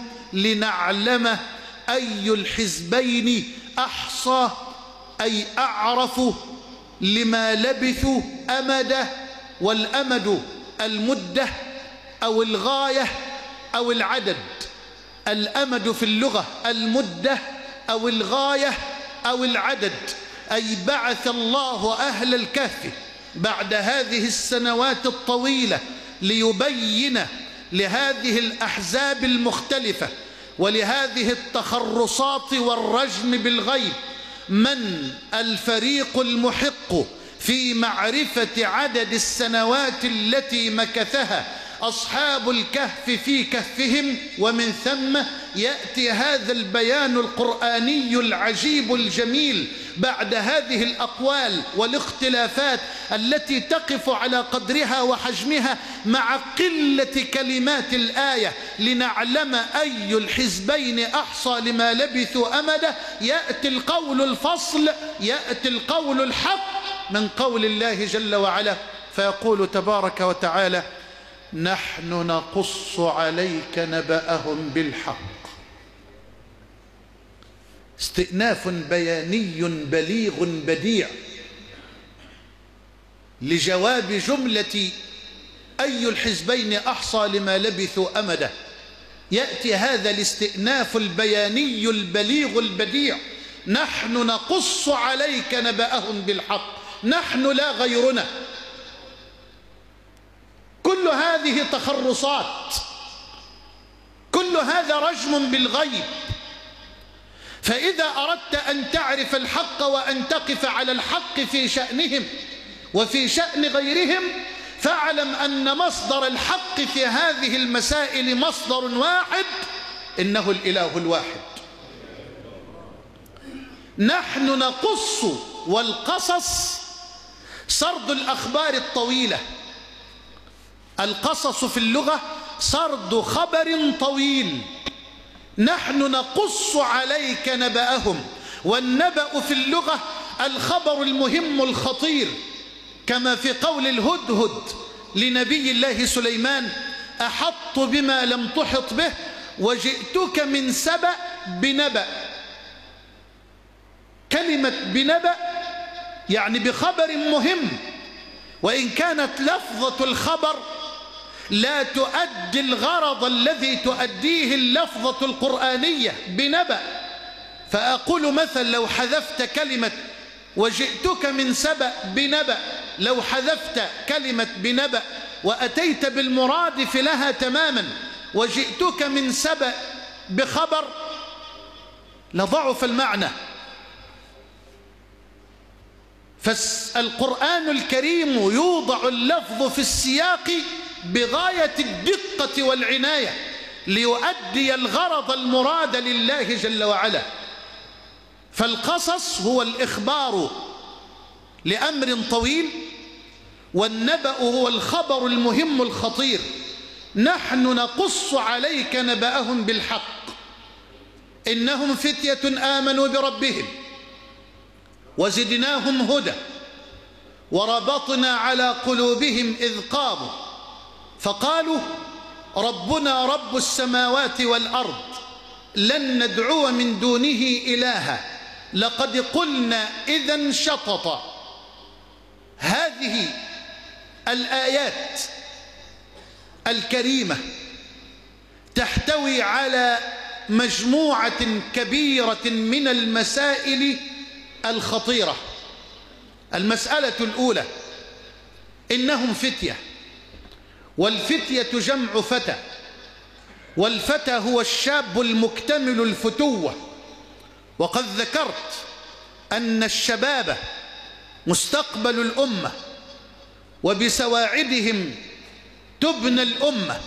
Speaker 2: لنعلم أي الحزبين أحصى، أي أعرف لما لبثوا أمدا. والأمد المدة أو الغاية أو العدد. الأمد في اللغة المدة أو الغاية أو العدد. أي بعث الله أهل الكهف بعد هذه السنوات الطويلة ليبين لهذه الأحزاب المختلفة ولهذه التخرصات والرجم بالغيب من الفريق المحق في معرفة عدد السنوات التي مكثها أصحاب الكهف في كهفهم. ومن ثم يأتي هذا البيان القرآني العجيب الجميل بعد هذه الأقوال والاختلافات التي تقف على قدرها وحجمها مع قلة كلمات الآية: لنعلم أي الحزبين أحصى لما لبثوا أمدا. يأتي القول الفصل، يأتي القول الحق من قول الله جل وعلا، فيقول تبارك وتعالى: نحن نقص عليك نبأهم بالحق. استئناف بياني بليغ بديع. لجواب جملة أي الحزبين أحصى لما لبثوا أمده، يأتي هذا الاستئناف البياني البليغ البديع: نحن نقص عليك نبأهم بالحق، نحن لا غيرنا. كل هذه تخرصات، كل هذا رجم بالغيب. فإذا أردت أن تعرف الحق وأن تقف على الحق في شأنهم وفي شأن غيرهم، فاعلم أن مصدر الحق في هذه المسائل مصدر واحد، إنه الإله الواحد. نحن نقص، والقصص سرد الأخبار الطويلة. القصص في اللغة سرد خبر طويل. نحن نقص عليك نبأهم، والنبأ في اللغة الخبر المهم الخطير، كما في قول الهدهد لنبي الله سليمان: أحط بما لم تحط به وجئتك من سبأ بنبأ. كلمة بنبأ يعني بخبر مهم، وإن كانت لفظة الخبر لا تؤدي الغرض الذي تؤديه اللفظة القرآنية بنبأ. فأقول مثلا لو حذفت كلمة وجئتك من سبأ بنبأ، لو حذفت كلمة بنبأ وأتيت بالمرادف لها تماما، وجئتك من سبأ بخبر، لضعف المعنى. فالقرآن الكريم يوضع اللفظ في السياق بغاية الدقة والعناية ليؤدي الغرض المراد لله جل وعلا. فالقصص هو الإخبار لأمر طويل، والنبأ هو الخبر المهم الخطير. نحن نقص عليك نبأهم بالحق، إنهم فتية آمنوا بربهم وزدناهم هدى وربطنا على قلوبهم إذ قاموا فقالوا ربنا رب السماوات والأرض لن ندعو من دونه إلها لقد قلنا إذا شططا. هذه الآيات الكريمة تحتوي على مجموعة كبيرة من المسائل الخطيرة. المسألة الأولى: إنهم فتية، والفتية جمع فتى، والفتى هو الشاب المكتمل الفتوة. وقد ذكرت أن الشباب مستقبل الأمة، وبسواعدهم تبنى الأمة.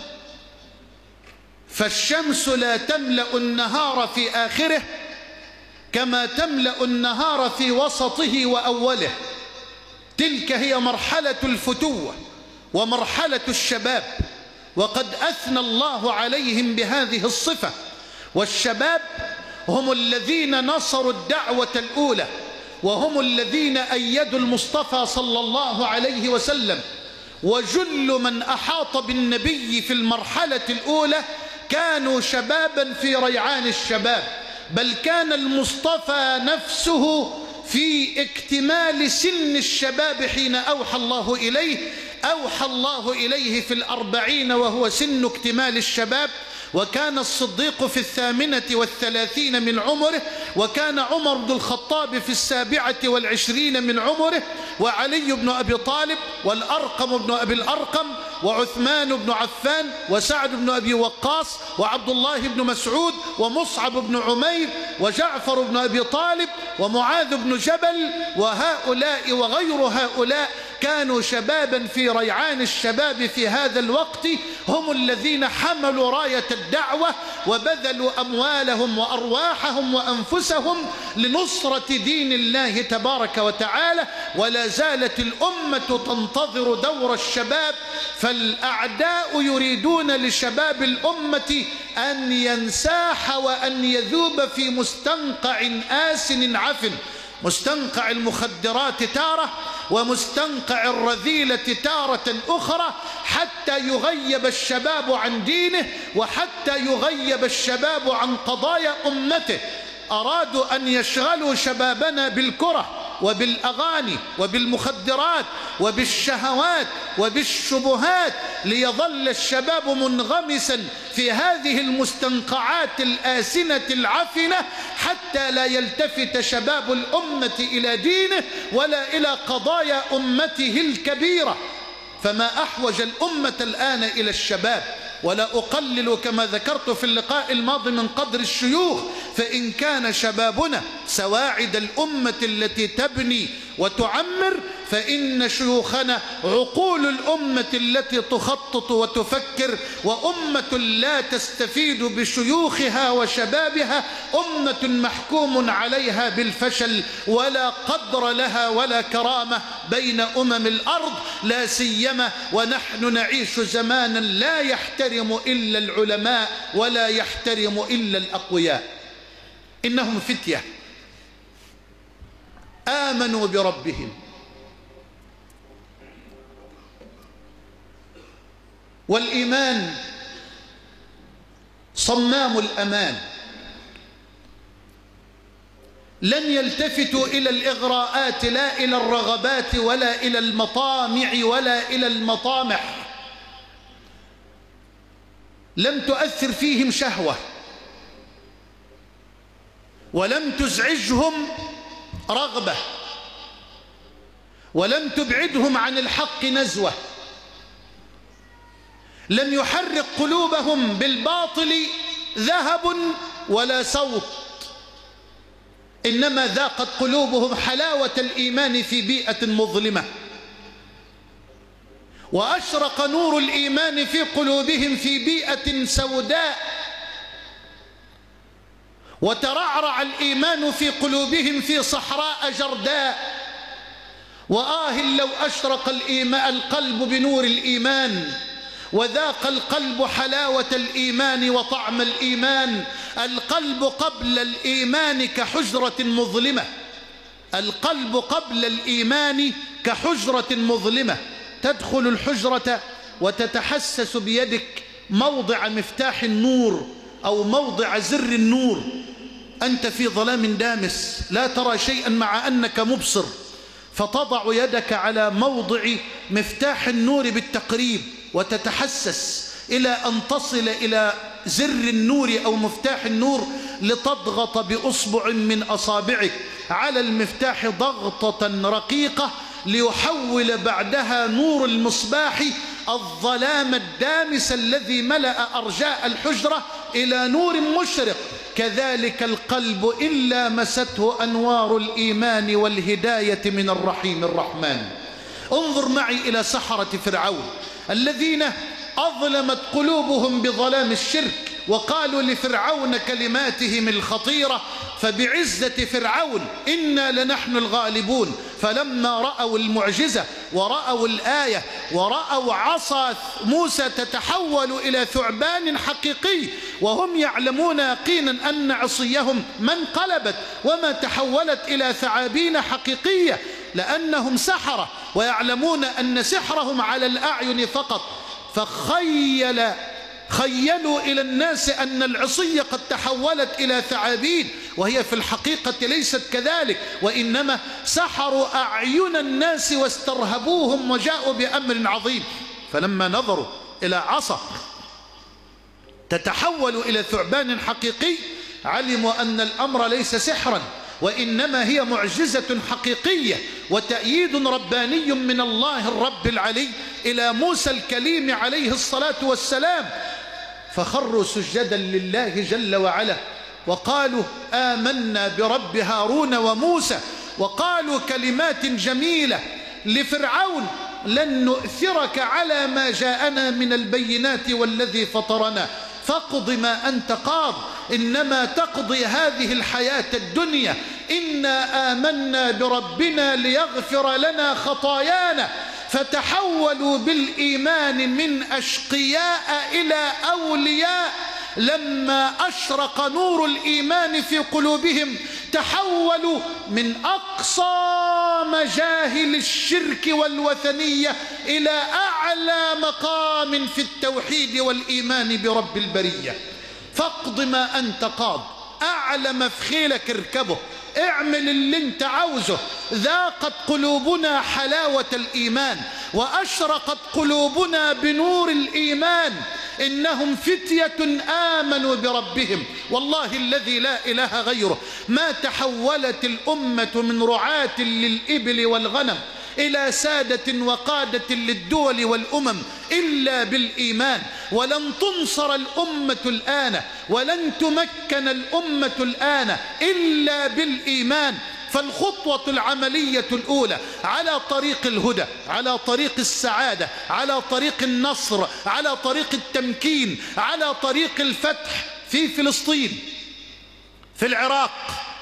Speaker 2: فالشمس لا تملأ النهار في آخره كما تملأ النهار في وسطه وأوله. تلك هي مرحلة الفتوة ومرحلة الشباب، وقد أثنى الله عليهم بهذه الصفة. والشباب هم الذين نصروا الدعوة الأولى، وهم الذين أيدوا المصطفى صلى الله عليه وسلم. وجل من أحاط بالنبي في المرحلة الأولى كانوا شبابا في ريعان الشباب، بل كان المصطفى نفسه في اكتمال سن الشباب حين أوحى الله إليه. أوحى الله إليه في 40 وهو سن اكتمال الشباب، وكان الصديق في 38 من عمره، وكان عمر بن الخطاب في 27 من عمره، وعلي بن أبي طالب، والأرقم بن أبي الأرقم، وعثمان بن عفان، وسعد بن أبي وقاص، وعبد الله بن مسعود، ومصعب بن عمير، وجعفر بن أبي طالب، ومعاذ بن جبل. وهؤلاء وغير هؤلاء كانوا شبابا في ريعان الشباب في هذا الوقت، هم الذين حملوا راية الدعوة وبذلوا أموالهم وأرواحهم وأنفسهم لنصرة دين الله تبارك وتعالى. ولا زالت الأمة تنتظر دور الشباب، فالأعداء يريدون لشباب الأمة أن ينساح وأن يذوب في مستنقع آسن عفن، مستنقع المخدرات تارة، ومستنقع الرذيلة تارة أخرى، حتى يغيب الشباب عن دينه، وحتى يغيب الشباب عن قضايا أمته. أرادوا أن يشغلوا شبابنا بالكرة، وبالأغاني وبالمخدرات وبالشهوات وبالشبهات، ليظل الشباب منغمسا في هذه المستنقعات الآسنة العفنة، حتى لا يلتفت شباب الأمة إلى دينه ولا إلى قضايا أمته الكبيرة. فما أحوج الأمة الآن إلى الشباب، ولا أقلل كما ذكرت في اللقاء الماضي من قدر الشيوخ، فإن كان شبابنا سواعد الأمة التي تبني وتعمر، فإن شيوخنا عقول الأمة التي تخطط وتفكر. وأمة لا تستفيد بشيوخها وشبابها أمة محكوم عليها بالفشل، ولا قدر لها ولا كرامة بين أمم الأرض، لا سيما ونحن نعيش زمانا لا يحترم إلا العلماء ولا يحترم إلا الأقوياء. إنهم فتية آمنوا بربهم، والإيمان صمام الأمان، لن يلتفتوا إلى الإغراءات، لا إلى الرغبات ولا إلى المطامع ولا إلى المطامح. لم تؤثر فيهم شهوة، ولم تزعجهم رغبة، ولم تبعدهم عن الحق نزوة. لم يحرق قلوبهم بالباطل ذهب ولا صوت، إنما ذاقت قلوبهم حلاوة الإيمان في بيئة مظلمة، وأشرق نور الإيمان في قلوبهم في بيئة سوداء، وترعرع الإيمان في قلوبهم في صحراء جرداء. لو أشرق القلب بنور الإيمان، وذاق القلب حلاوة الإيمان وطعم الإيمان. القلب قبل الإيمان كحجرة مظلمة، القلب قبل الإيمان كحجرة مظلمة. تدخل الحجرة وتتحسس بيدك موضع مفتاح النور أو موضع زر النور، أنت في ظلام دامس لا ترى شيئا مع أنك مبصر، فتضع يدك على موضع مفتاح النور بالتقريب وتتحسس إلى أن تصل إلى زر النور أو مفتاح النور، لتضغط بأصبع من أصابعك على المفتاح ضغطة رقيقة، ليحول بعدها نور المصباح الظلام الدامس الذي ملأ أرجاء الحجرة إلى نور مشرق. كذلك القلب إن لامسته أنوار الإيمان والهداية من الرحيم الرحمن. انظر معي إلى سحرة فرعون الذين أظلمت قلوبهم بظلام الشرك، وقالوا لفرعون كلماتهم الخطيرة، فبعزة فرعون إنا لنحن الغالبون. فلما رأوا المعجزة ورأوا الآية ورأوا عصا موسى تتحول إلى ثعبان حقيقي، وهم يعلمون يقينا أن عصيهم ما انقلبت وما تحولت إلى ثعابين حقيقية، لأنهم سحرة ويعلمون أن سحرهم على الأعين فقط. خيلوا إلى الناس أن العصية قد تحولت إلى ثعابين، وهي في الحقيقة ليست كذلك، وإنما سحروا أعين الناس واسترهبوهم وجاءوا بأمر عظيم. فلما نظروا إلى عصا تتحول إلى ثعبان حقيقي، علموا أن الأمر ليس سحرا، وإنما هي معجزة حقيقية وتأييد رباني من الله الرب العلي إلى موسى الكليم عليه الصلاة والسلام. فخروا سجدا لله جل وعلا وقالوا آمنا برب هارون وموسى، وقالوا كلمات جميلة لفرعون: لن نؤثرك على ما جاءنا من البينات والذي فطرنا، فاقض ما أنت قاض، إنما تقضي هذه الحياة الدنيا، إنا آمنا بربنا ليغفر لنا خطايانا. فتحولوا بالإيمان من أشقياء إلى أولياء. لما أشرق نور الإيمان في قلوبهم تحولوا من أقصى مجاهل الشرك والوثنية إلى أعلى مقام في التوحيد والإيمان برب البرية. فاقض ما أنت قاض، أعلى مفخيلك اركبه، اعمل اللي انت عاوزه، ذاقت قلوبنا حلاوة الإيمان وأشرقت قلوبنا بنور الإيمان. إنهم فتية آمنوا بربهم. والله الذي لا إله غيره ما تحولت الأمة من رعاة للإبل والغنم إلى سادة وقادة للدول والأمم إلا بالإيمان. ولن تنصر الأمة الآن ولن تمكن الأمة الآن إلا بالإيمان. فالخطوة العملية الأولى على طريق الهدى، على طريق السعادة، على طريق النصر، على طريق التمكين، على طريق الفتح في فلسطين، في العراق،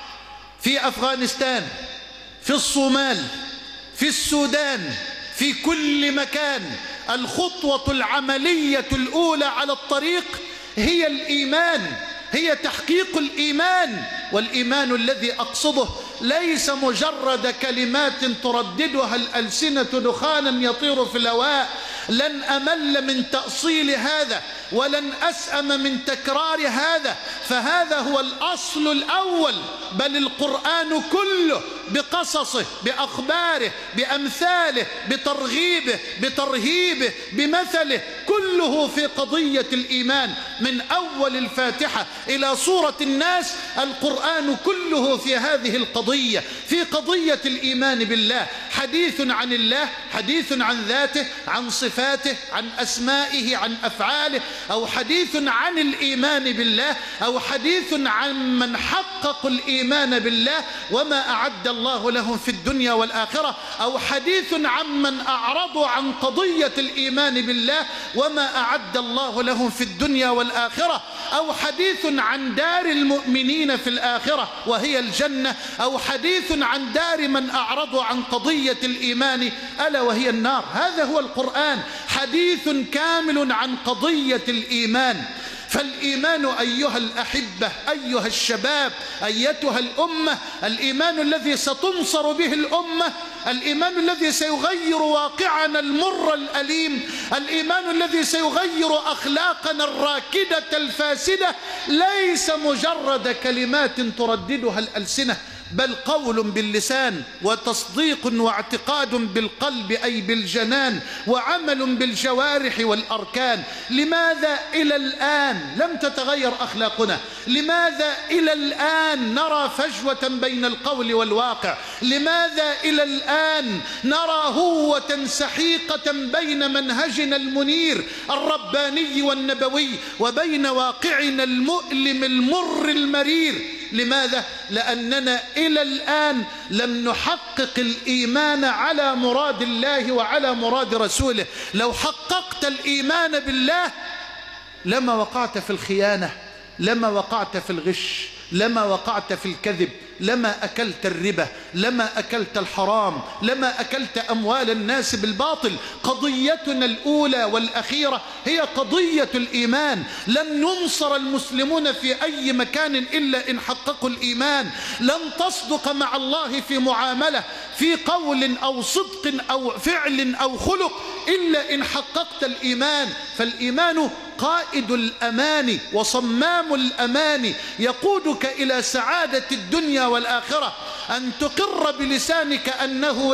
Speaker 2: في أفغانستان، في الصومال، في السودان، في كل مكان. الخطوة العملية الأولى على الطريق هي الإيمان، هي تحقيق الإيمان. والإيمان الذي أقصده ليس مجرد كلمات ترددها الألسنة دخانا يطير في الهواء. لن أمل من تأصيل هذا ولن أسأم من تكرار هذا، فهذا هو الأصل الأول. بل القرآن كله بقصصه، بأخباره، بأمثاله، بترغيبه، بترهيبه، بمثله، كله في قضية الإيمان. من أول الفاتحة إلى سورة الناس القرآن كله في هذه القضية، في قضية الإيمان بالله. حديث عن الله، حديث عن ذاته، عن صفاته، عن أسمائه، عن أفعاله، أو حديث عن الإيمان بالله، أو حديث عن من حققوا الإيمان بالله وما أعد الله لهم في الدنيا والآخرة، أو حديث عن من أعرضوا عن قضية الإيمان بالله وما أعد الله لهم في الدنيا والآخرة، أو حديث عن دار المؤمنين في الآخرة وهي الجنة، أو حديث عن دار من أعرضوا عن قضية الإيمان ألا وهي النار. هذا هو القرآن، حديث كامل عن قضية الإيمان. فالإيمان أيها الأحبة، أيها الشباب، أيتها الأمة، الإيمان الذي ستنصر به الأمة، الإيمان الذي سيغير واقعنا المر الأليم، الإيمان الذي سيغير أخلاقنا الراكدة الفاسدة، ليس مجرد كلمات ترددها الألسنة، بل قول باللسان وتصديق واعتقاد بالقلب أي بالجنان وعمل بالجوارح والأركان. لماذا إلى الآن لم تتغير أخلاقنا؟ لماذا إلى الآن نرى فجوة بين القول والواقع؟ لماذا إلى الآن نرى هوة سحيقة بين منهجنا المنير الرباني والنبوي وبين واقعنا المؤلم المر المرير؟ لماذا؟ لأننا إلى الآن لم نحقق الإيمان على مراد الله وعلى مراد رسوله. لو حققت الإيمان بالله لما وقعت في الخيانة، لما وقعت في الغش، لما وقعت في الكذب، لما أكلت الربا، لما أكلت الحرام، لما أكلت أموال الناس بالباطل. قضيتنا الأولى والأخيرة هي قضية الإيمان. لن ينصر المسلمون في أي مكان إلا إن حققوا الإيمان. لن تصدق مع الله في معاملة، في قول أو صدق أو فعل أو خلق إلا إن حققت الإيمان. فالإيمان قائد الأمان وصمام الأمان، يقودك إلى سعادة الدنيا والآخرة. أن تقر بلسانك أنه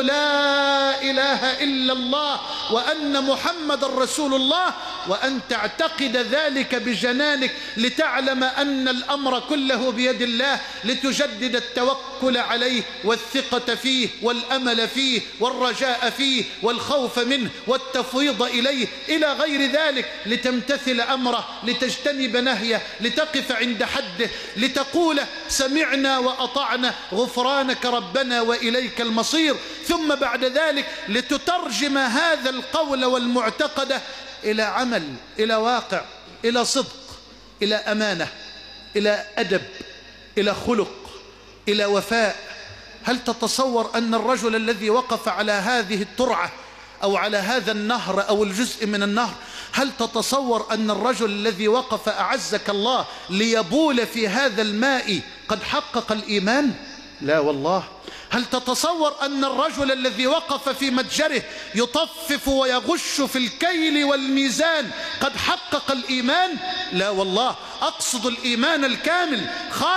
Speaker 2: لا إله إلا الله وأن محمد رسول الله، وأن تعتقد ذلك بجنانك لتعلم أن الأمر كله بيد الله، لتجدد التوكل عليه والثقة فيه والأمل فيه والرجاء فيه والخوف منه والتفويض إليه إلى غير ذلك، لتمتثل أمره، لتجتنب نهيه، لتقف عند حده، لتقول سمعنا وأطعنا غفرانك ربنا وإليك المصير. ثم بعد ذلك لتترجم هذا القول والمعتقد إلى عمل، إلى واقع، إلى صدق، إلى أمانة، إلى أدب، إلى خلق، إلى وفاء. هل تتصور أن الرجل الذي وقف على هذه الترعة أو على هذا النهر أو الجزء من النهر، هل تتصور أن الرجل الذي وقف أعزك الله ليبول في هذا الماء قد حقق الإيمان؟ لا والله. هل تتصور أن الرجل الذي وقف في متجره يطفف ويغش في الكيل والميزان قد حقق الإيمان؟ لا والله، أقصد الإيمان الكامل.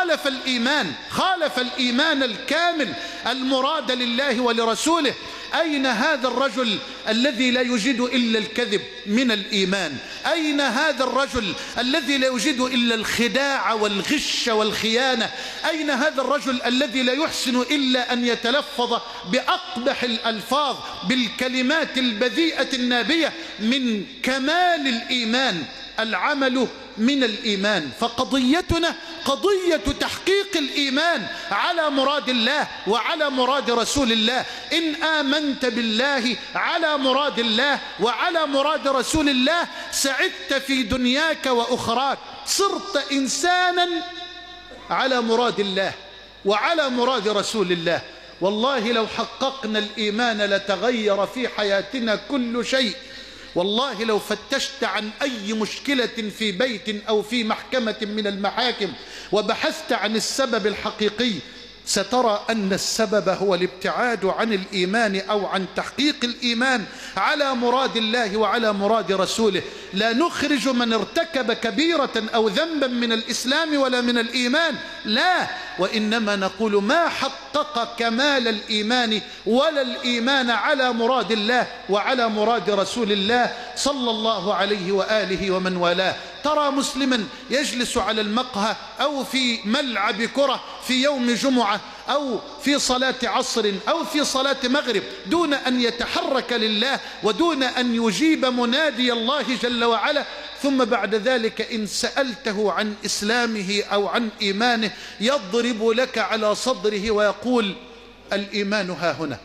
Speaker 2: خالف الإيمان الكامل المراد لله ولرسوله. أين هذا الرجل الذي لا يجد إلا الكذب من الإيمان؟ أين هذا الرجل الذي لا يجد إلا الخداع والغش والخيانة؟ أين هذا الرجل الذي لا يحسن إلا أن يتلفظ بأقبح الألفاظ بالكلمات البذيئة النابية؟ من كمال الإيمان العمل من الإيمان. فقضيتنا قضية تحقيق الإيمان على مراد الله وعلى مراد رسول الله. إن آمنت بالله على مراد الله وعلى مراد رسول الله سعدت في دنياك وأخراك، صرت إنسانا على مراد الله وعلى مراد رسول الله. والله لو حققنا الإيمان لتغير في حياتنا كل شيء. والله لو فتشت عن أي مشكلة في بيت أو في محكمة من المحاكم وبحثت عن السبب الحقيقي سترى أن السبب هو الابتعاد عن الإيمان أو عن تحقيق الإيمان على مراد الله وعلى مراد رسوله. لا نخرج من ارتكب كبيرة أو ذنبا من الإسلام ولا من الإيمان، لا، وإنما نقول ما حقق كمال الإيمان ولا الإيمان على مراد الله وعلى مراد رسول الله صلى الله عليه وآله ومن والاه. ترى مسلما يجلس على المقهى أو في ملعب كرة في يوم جمعة أو في صلاة عصر أو في صلاة مغرب دون أن يتحرك لله ودون أن يجيب منادي الله جل وعلا، ثم بعد ذلك إن سألته عن إسلامه أو عن إيمانه يضرب لك على صدره ويقول الإيمان ها هنا،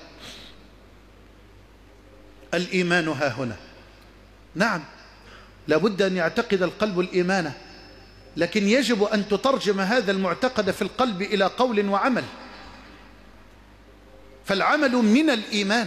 Speaker 2: الإيمان ها هنا. نعم، لابد أن يعتقد القلب الإيمان، لكن يجب أن تترجم هذا المعتقد في القلب إلى قول وعمل. فالعمل من الإيمان،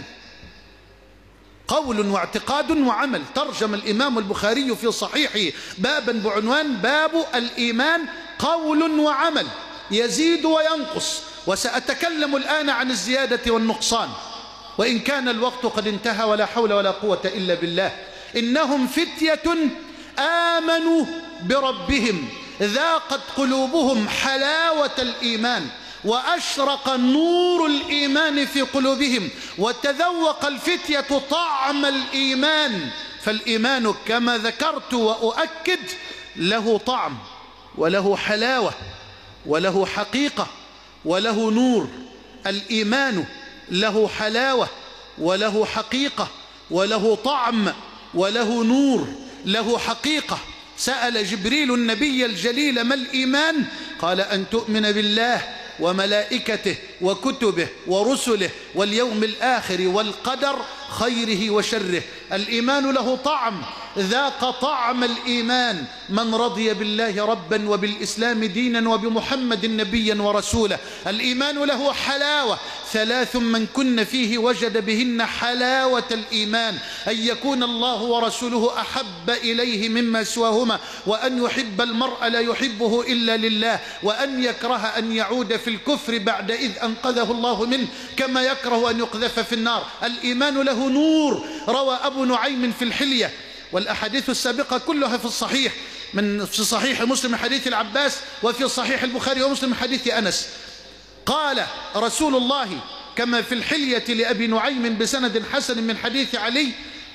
Speaker 2: قول واعتقاد وعمل. ترجم الإمام البخاري في صحيحه بابا بعنوان باب الإيمان قول وعمل يزيد وينقص. وسأتكلم الآن عن الزيادة والنقصان، وإن كان الوقت قد انتهى ولا حول ولا قوة إلا بالله. إنهم فتية آمنوا بربهم ذاقت قلوبهم حلاوة الإيمان وأشرق نور الإيمان في قلوبهم وتذوق الفتية طعم الإيمان. فالإيمان كما ذكرت وأؤكد له طعم وله حلاوة وله حقيقة وله نور. الإيمان له حلاوة وله حقيقة وله طعم وله نور له حقيقة. سأل جبريل النبي الجليل ما الإيمان؟ قال أن تؤمن بالله وملائكته وكتبه ورسله واليوم الآخر والقدر خيره وشره. الإيمان له طعم، ذاق طعم الإيمان من رضي بالله ربا وبالإسلام دينا وبمحمد نبيا ورسولا. الإيمان له حلاوة، ثلاث من كن فيه وجد بهن حلاوة الإيمان: أن يكون الله ورسوله أحب إليه مما سواهما، وأن يحب المرء لا يحبه إلا لله، وأن يكره أن يعود في الكفر بعد إذ أنقذه الله منه كما يكره أن يقذف في النار. الإيمان له نور. روى أبو نعيم في الحلية، والأحاديث السابقة كلها في الصحيح، في صحيح مسلم حديث العباس، وفي صحيح البخاري ومسلم حديث أنس، قال رسول الله كما في الحلية لأبي نعيم بسند حسن من حديث علي: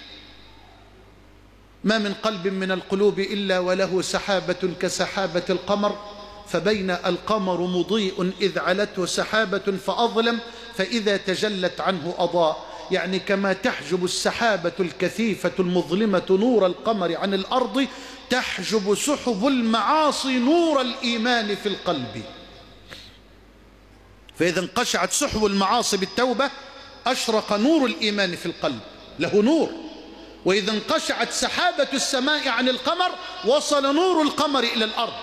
Speaker 2: ما من قلب من القلوب إلا وله سحابة كسحابة القمر، فبين القمر مضيء إذ علته سحابة فأظلم، فإذا تجلت عنه أضاء. يعني كما تحجب السحابة الكثيفة المظلمة نور القمر عن الأرض، تحجب سحب المعاصي نور الإيمان في القلب. فإذا انقشعت سحب المعاصي بالتوبة أشرق نور الإيمان في القلب، له نور. وإذا انقشعت سحابة السماء عن القمر وصل نور القمر إلى الأرض.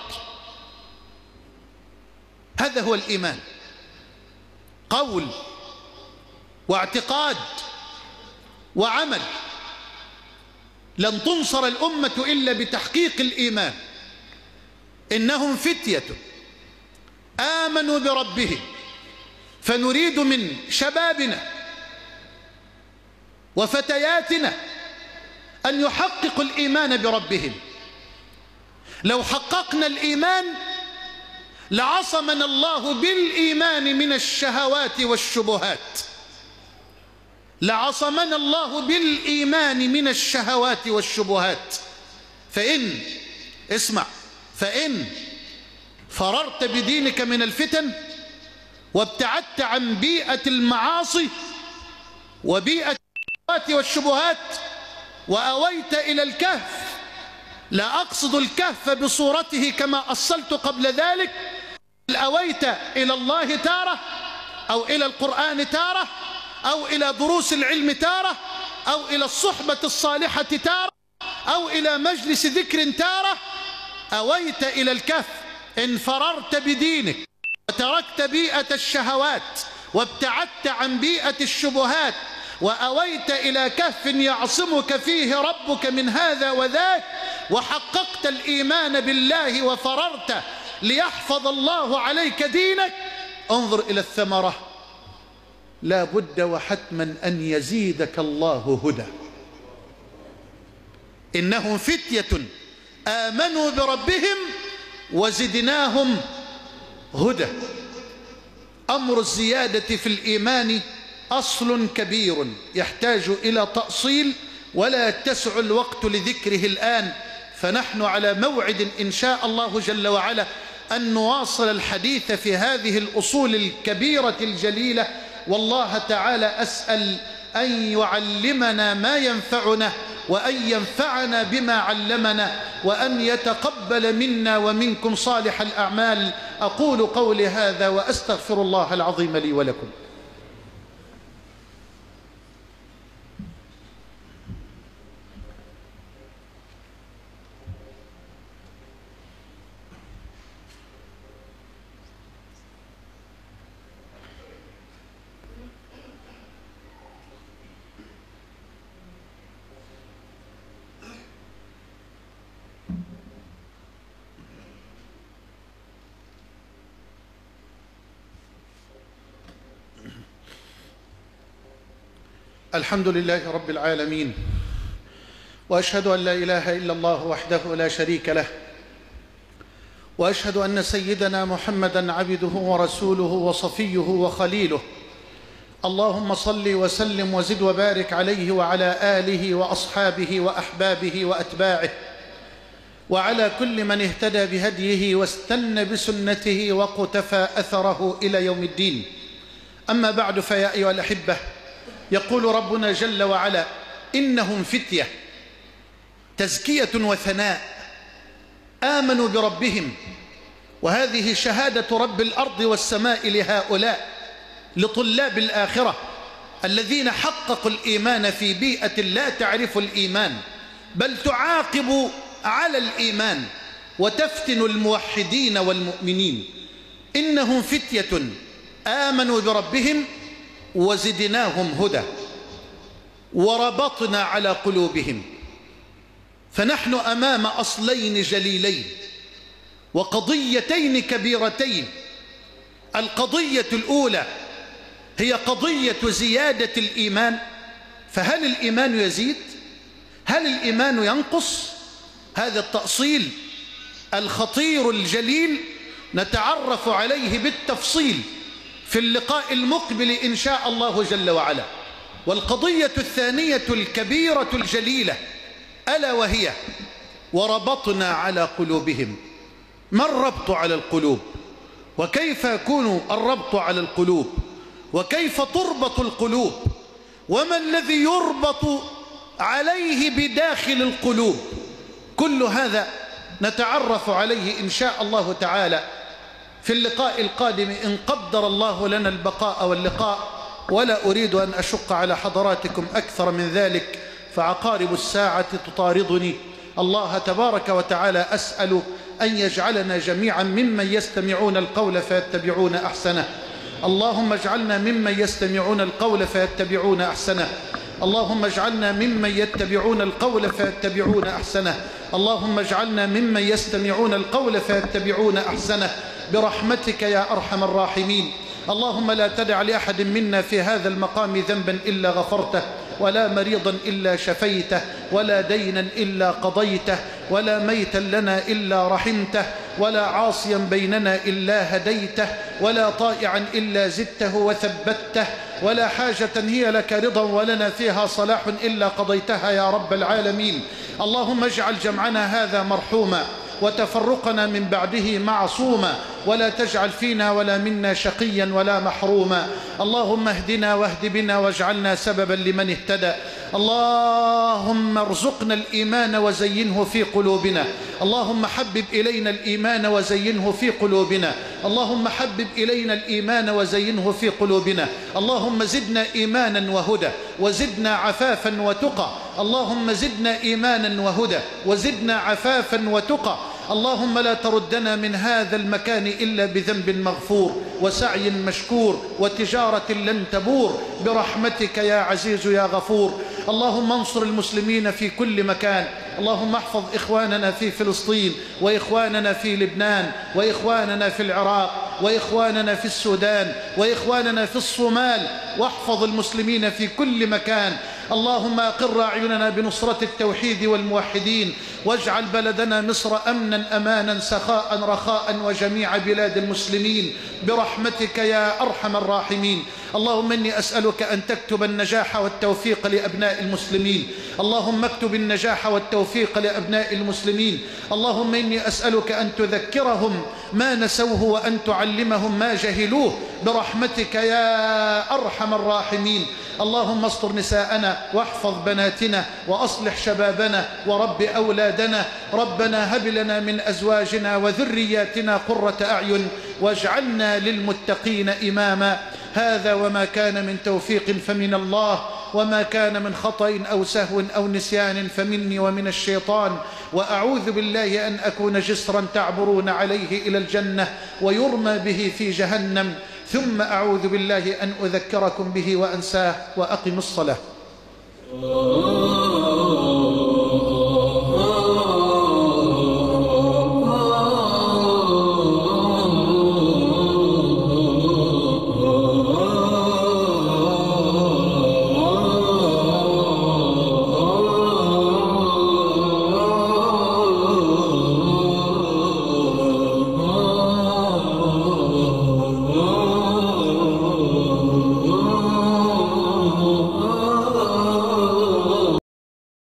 Speaker 2: هذا هو الإيمان، قول واعتقاد وعمل. لن تنصر الأمة إلا بتحقيق الإيمان. إنهم فتية آمنوا بربهم فنريد من شبابنا وفتياتنا أن يحققوا الإيمان بربهم. لو حققنا الإيمان لعصمنا الله بالإيمان من الشهوات والشبهات، لعصمنا الله بالإيمان من الشهوات والشبهات. فإن فررت بدينك من الفتن وابتعدت عن بيئة المعاصي وبيئة الشهوات والشبهات وأويت إلى الكهف، لا أقصد الكهف بصورته كما أصلت قبل ذلك، أويت إلى الله تارة، أو إلى القرآن تارة، أو إلى دروس العلم تارة، أو إلى الصحبة الصالحة تارة، أو إلى مجلس ذكر تارة، أويت إلى الكهف. إن فررت بدينك وتركت بيئة الشهوات وابتعدت عن بيئة الشبهات وأويت إلى كهف يعصمك فيه ربك من هذا وذاك، وحققت الإيمان بالله وفررت ليحفظ الله عليك دينك، انظر إلى الثمرة، لا بد وحتما أن يزيدك الله هدى. إنهم فتية آمنوا بربهم وزدناهم هدى. أمر الزيادة في الإيمان أصل كبير يحتاج إلى تأصيل ولا يتسع الوقت لذكره الآن، فنحن على موعد إن شاء الله جل وعلا أن نواصل الحديث في هذه الأصول الكبيرة الجليلة. والله تعالى أسأل أن يعلمنا ما ينفعنا وأن ينفعنا بما علمنا وأن يتقبل منا ومنكم صالح الأعمال. أقول قولي هذا وأستغفر الله العظيم لي ولكم. الحمد لله رب العالمين، وأشهد أن لا إله إلا الله وحده لا شريك له، وأشهد أن سيدنا محمدا عبده ورسوله وصفيه وخليله. اللهم صل وسلم وزد وبارك عليه وعلى آله وأصحابه وأحبابه وأتباعه وعلى كل من اهتدى بهديه واستنى بسنته وقتفى أثره إلى يوم الدين. أما بعد، فيا أيها الأحبة، يقول ربنا جل وعلا: إنهم فتية، تزكية وثناء، آمنوا بربهم. وهذه شهادة رب الأرض والسماء لهؤلاء، لطلاب الآخرة الذين حققوا الإيمان في بيئة لا تعرف الإيمان بل تعاقب على الإيمان وتفتن الموحدين والمؤمنين. إنهم فتية آمنوا بربهم وزدناهم هدى وربطنا على قلوبهم. فنحن أمام أصلين جليلين وقضيتين كبيرتين. القضية الأولى هي قضية زيادة الإيمان، فهل الإيمان يزيد؟ هل الإيمان ينقص؟ هذا التأصيل الخطير الجليل نتعرف عليه بالتفصيل في اللقاء المقبل إن شاء الله جل وعلا. والقضية الثانية الكبيرة الجليلة ألا وهي: وربطنا على قلوبهم. ما الربط على القلوب؟ وكيف يكون الربط على القلوب؟ وكيف تربط القلوب؟ وما الذي يربط عليه بداخل القلوب؟ كل هذا نتعرف عليه إن شاء الله تعالى في اللقاء القادم إن قدر الله لنا البقاء واللقاء. ولا أريد أن أشق على حضراتكم أكثر من ذلك، فعقارب الساعة تطاردني. الله تبارك وتعالى أسأل أن يجعلنا جميعا ممن يستمعون القول فيتبعون أحسنه. اللهم اجعلنا ممن يستمعون القول فيتبعون أحسنه. اللهم اجعلنا ممن يتبعون القول فيتبعون أحسنه. اللهم اجعلنا ممن يستمعون القول فيتبعون أحسنه برحمتك يا أرحم الراحمين. اللهم لا تدع لأحد منا في هذا المقام ذنبا إلا غفرته، ولا مريضا إلا شفيته، ولا دينا إلا قضيته، ولا ميتا لنا إلا رحمته، ولا عاصيا بيننا إلا هديته، ولا طائعا إلا زدته وثبته، ولا حاجة هي لك رضا ولنا فيها صلاح إلا قضيتها يا رب العالمين. اللهم اجعل جمعنا هذا مرحوما، وتفرقنا من بعده معصوما، ولا تجعل فينا ولا منا شقيا ولا محروما. اللهم اهدنا واهد بنا واجعلنا سببا لمن اهتدى. اللهم ارزقنا الإيمان وزينه في قلوبنا. اللهم حبب إلينا الإيمان وزينه في قلوبنا. اللهم حبب إلينا الإيمان وزينه في قلوبنا. اللهم زدنا إيمانا وهدى، وزدنا عفافا وتقى. اللهم زدنا إيمانا وهدى، وزدنا عفافا وتقى. اللهم لا تردنا من هذا المكان إلا بذنب مغفور، وسعي مشكور، وتجارة لن تبور، برحمتك يا عزيز يا غفور. اللهم انصر المسلمين في كل مكان. اللهم احفظ إخواننا في فلسطين، وإخواننا في لبنان، وإخواننا في العراق، وإخواننا في السودان، وإخواننا في الصومال، واحفظ المسلمين في كل مكان. اللهم أقر أعيننا بنصرة التوحيد والموحدين، واجعل بلدنا مصر أمنا أمانا سخاء رخاء وجميع بلاد المسلمين برحمتك يا أرحم الراحمين. اللهم إني أسألك أن تكتب النجاح والتوفيق لأبناء المسلمين. اللهم اكتب النجاح والتوفيق لأبناء المسلمين. اللهم إني أسألك أن تذكرهم ما نسوه، وأن تعلمهم ما جهلوه برحمتك يا أرحم الراحمين. اللهم استر نساءنا، واحفظ بناتنا، وأصلح شبابنا، ورب أولادنا. ربنا هب لنا من أزواجنا وذرياتنا قرة أعين، واجعلنا للمتقين إماما. هذا وما كان من توفيق فمن الله، وما كان من خطأ أو سهو أو نسيان فمني ومن الشيطان. وأعوذ بالله أن أكون جسرا تعبرون عليه إلى الجنة ويرمى به في جهنم، ثم أعوذ بالله أن أذكركم به وأنساه. وأقم الصلاة.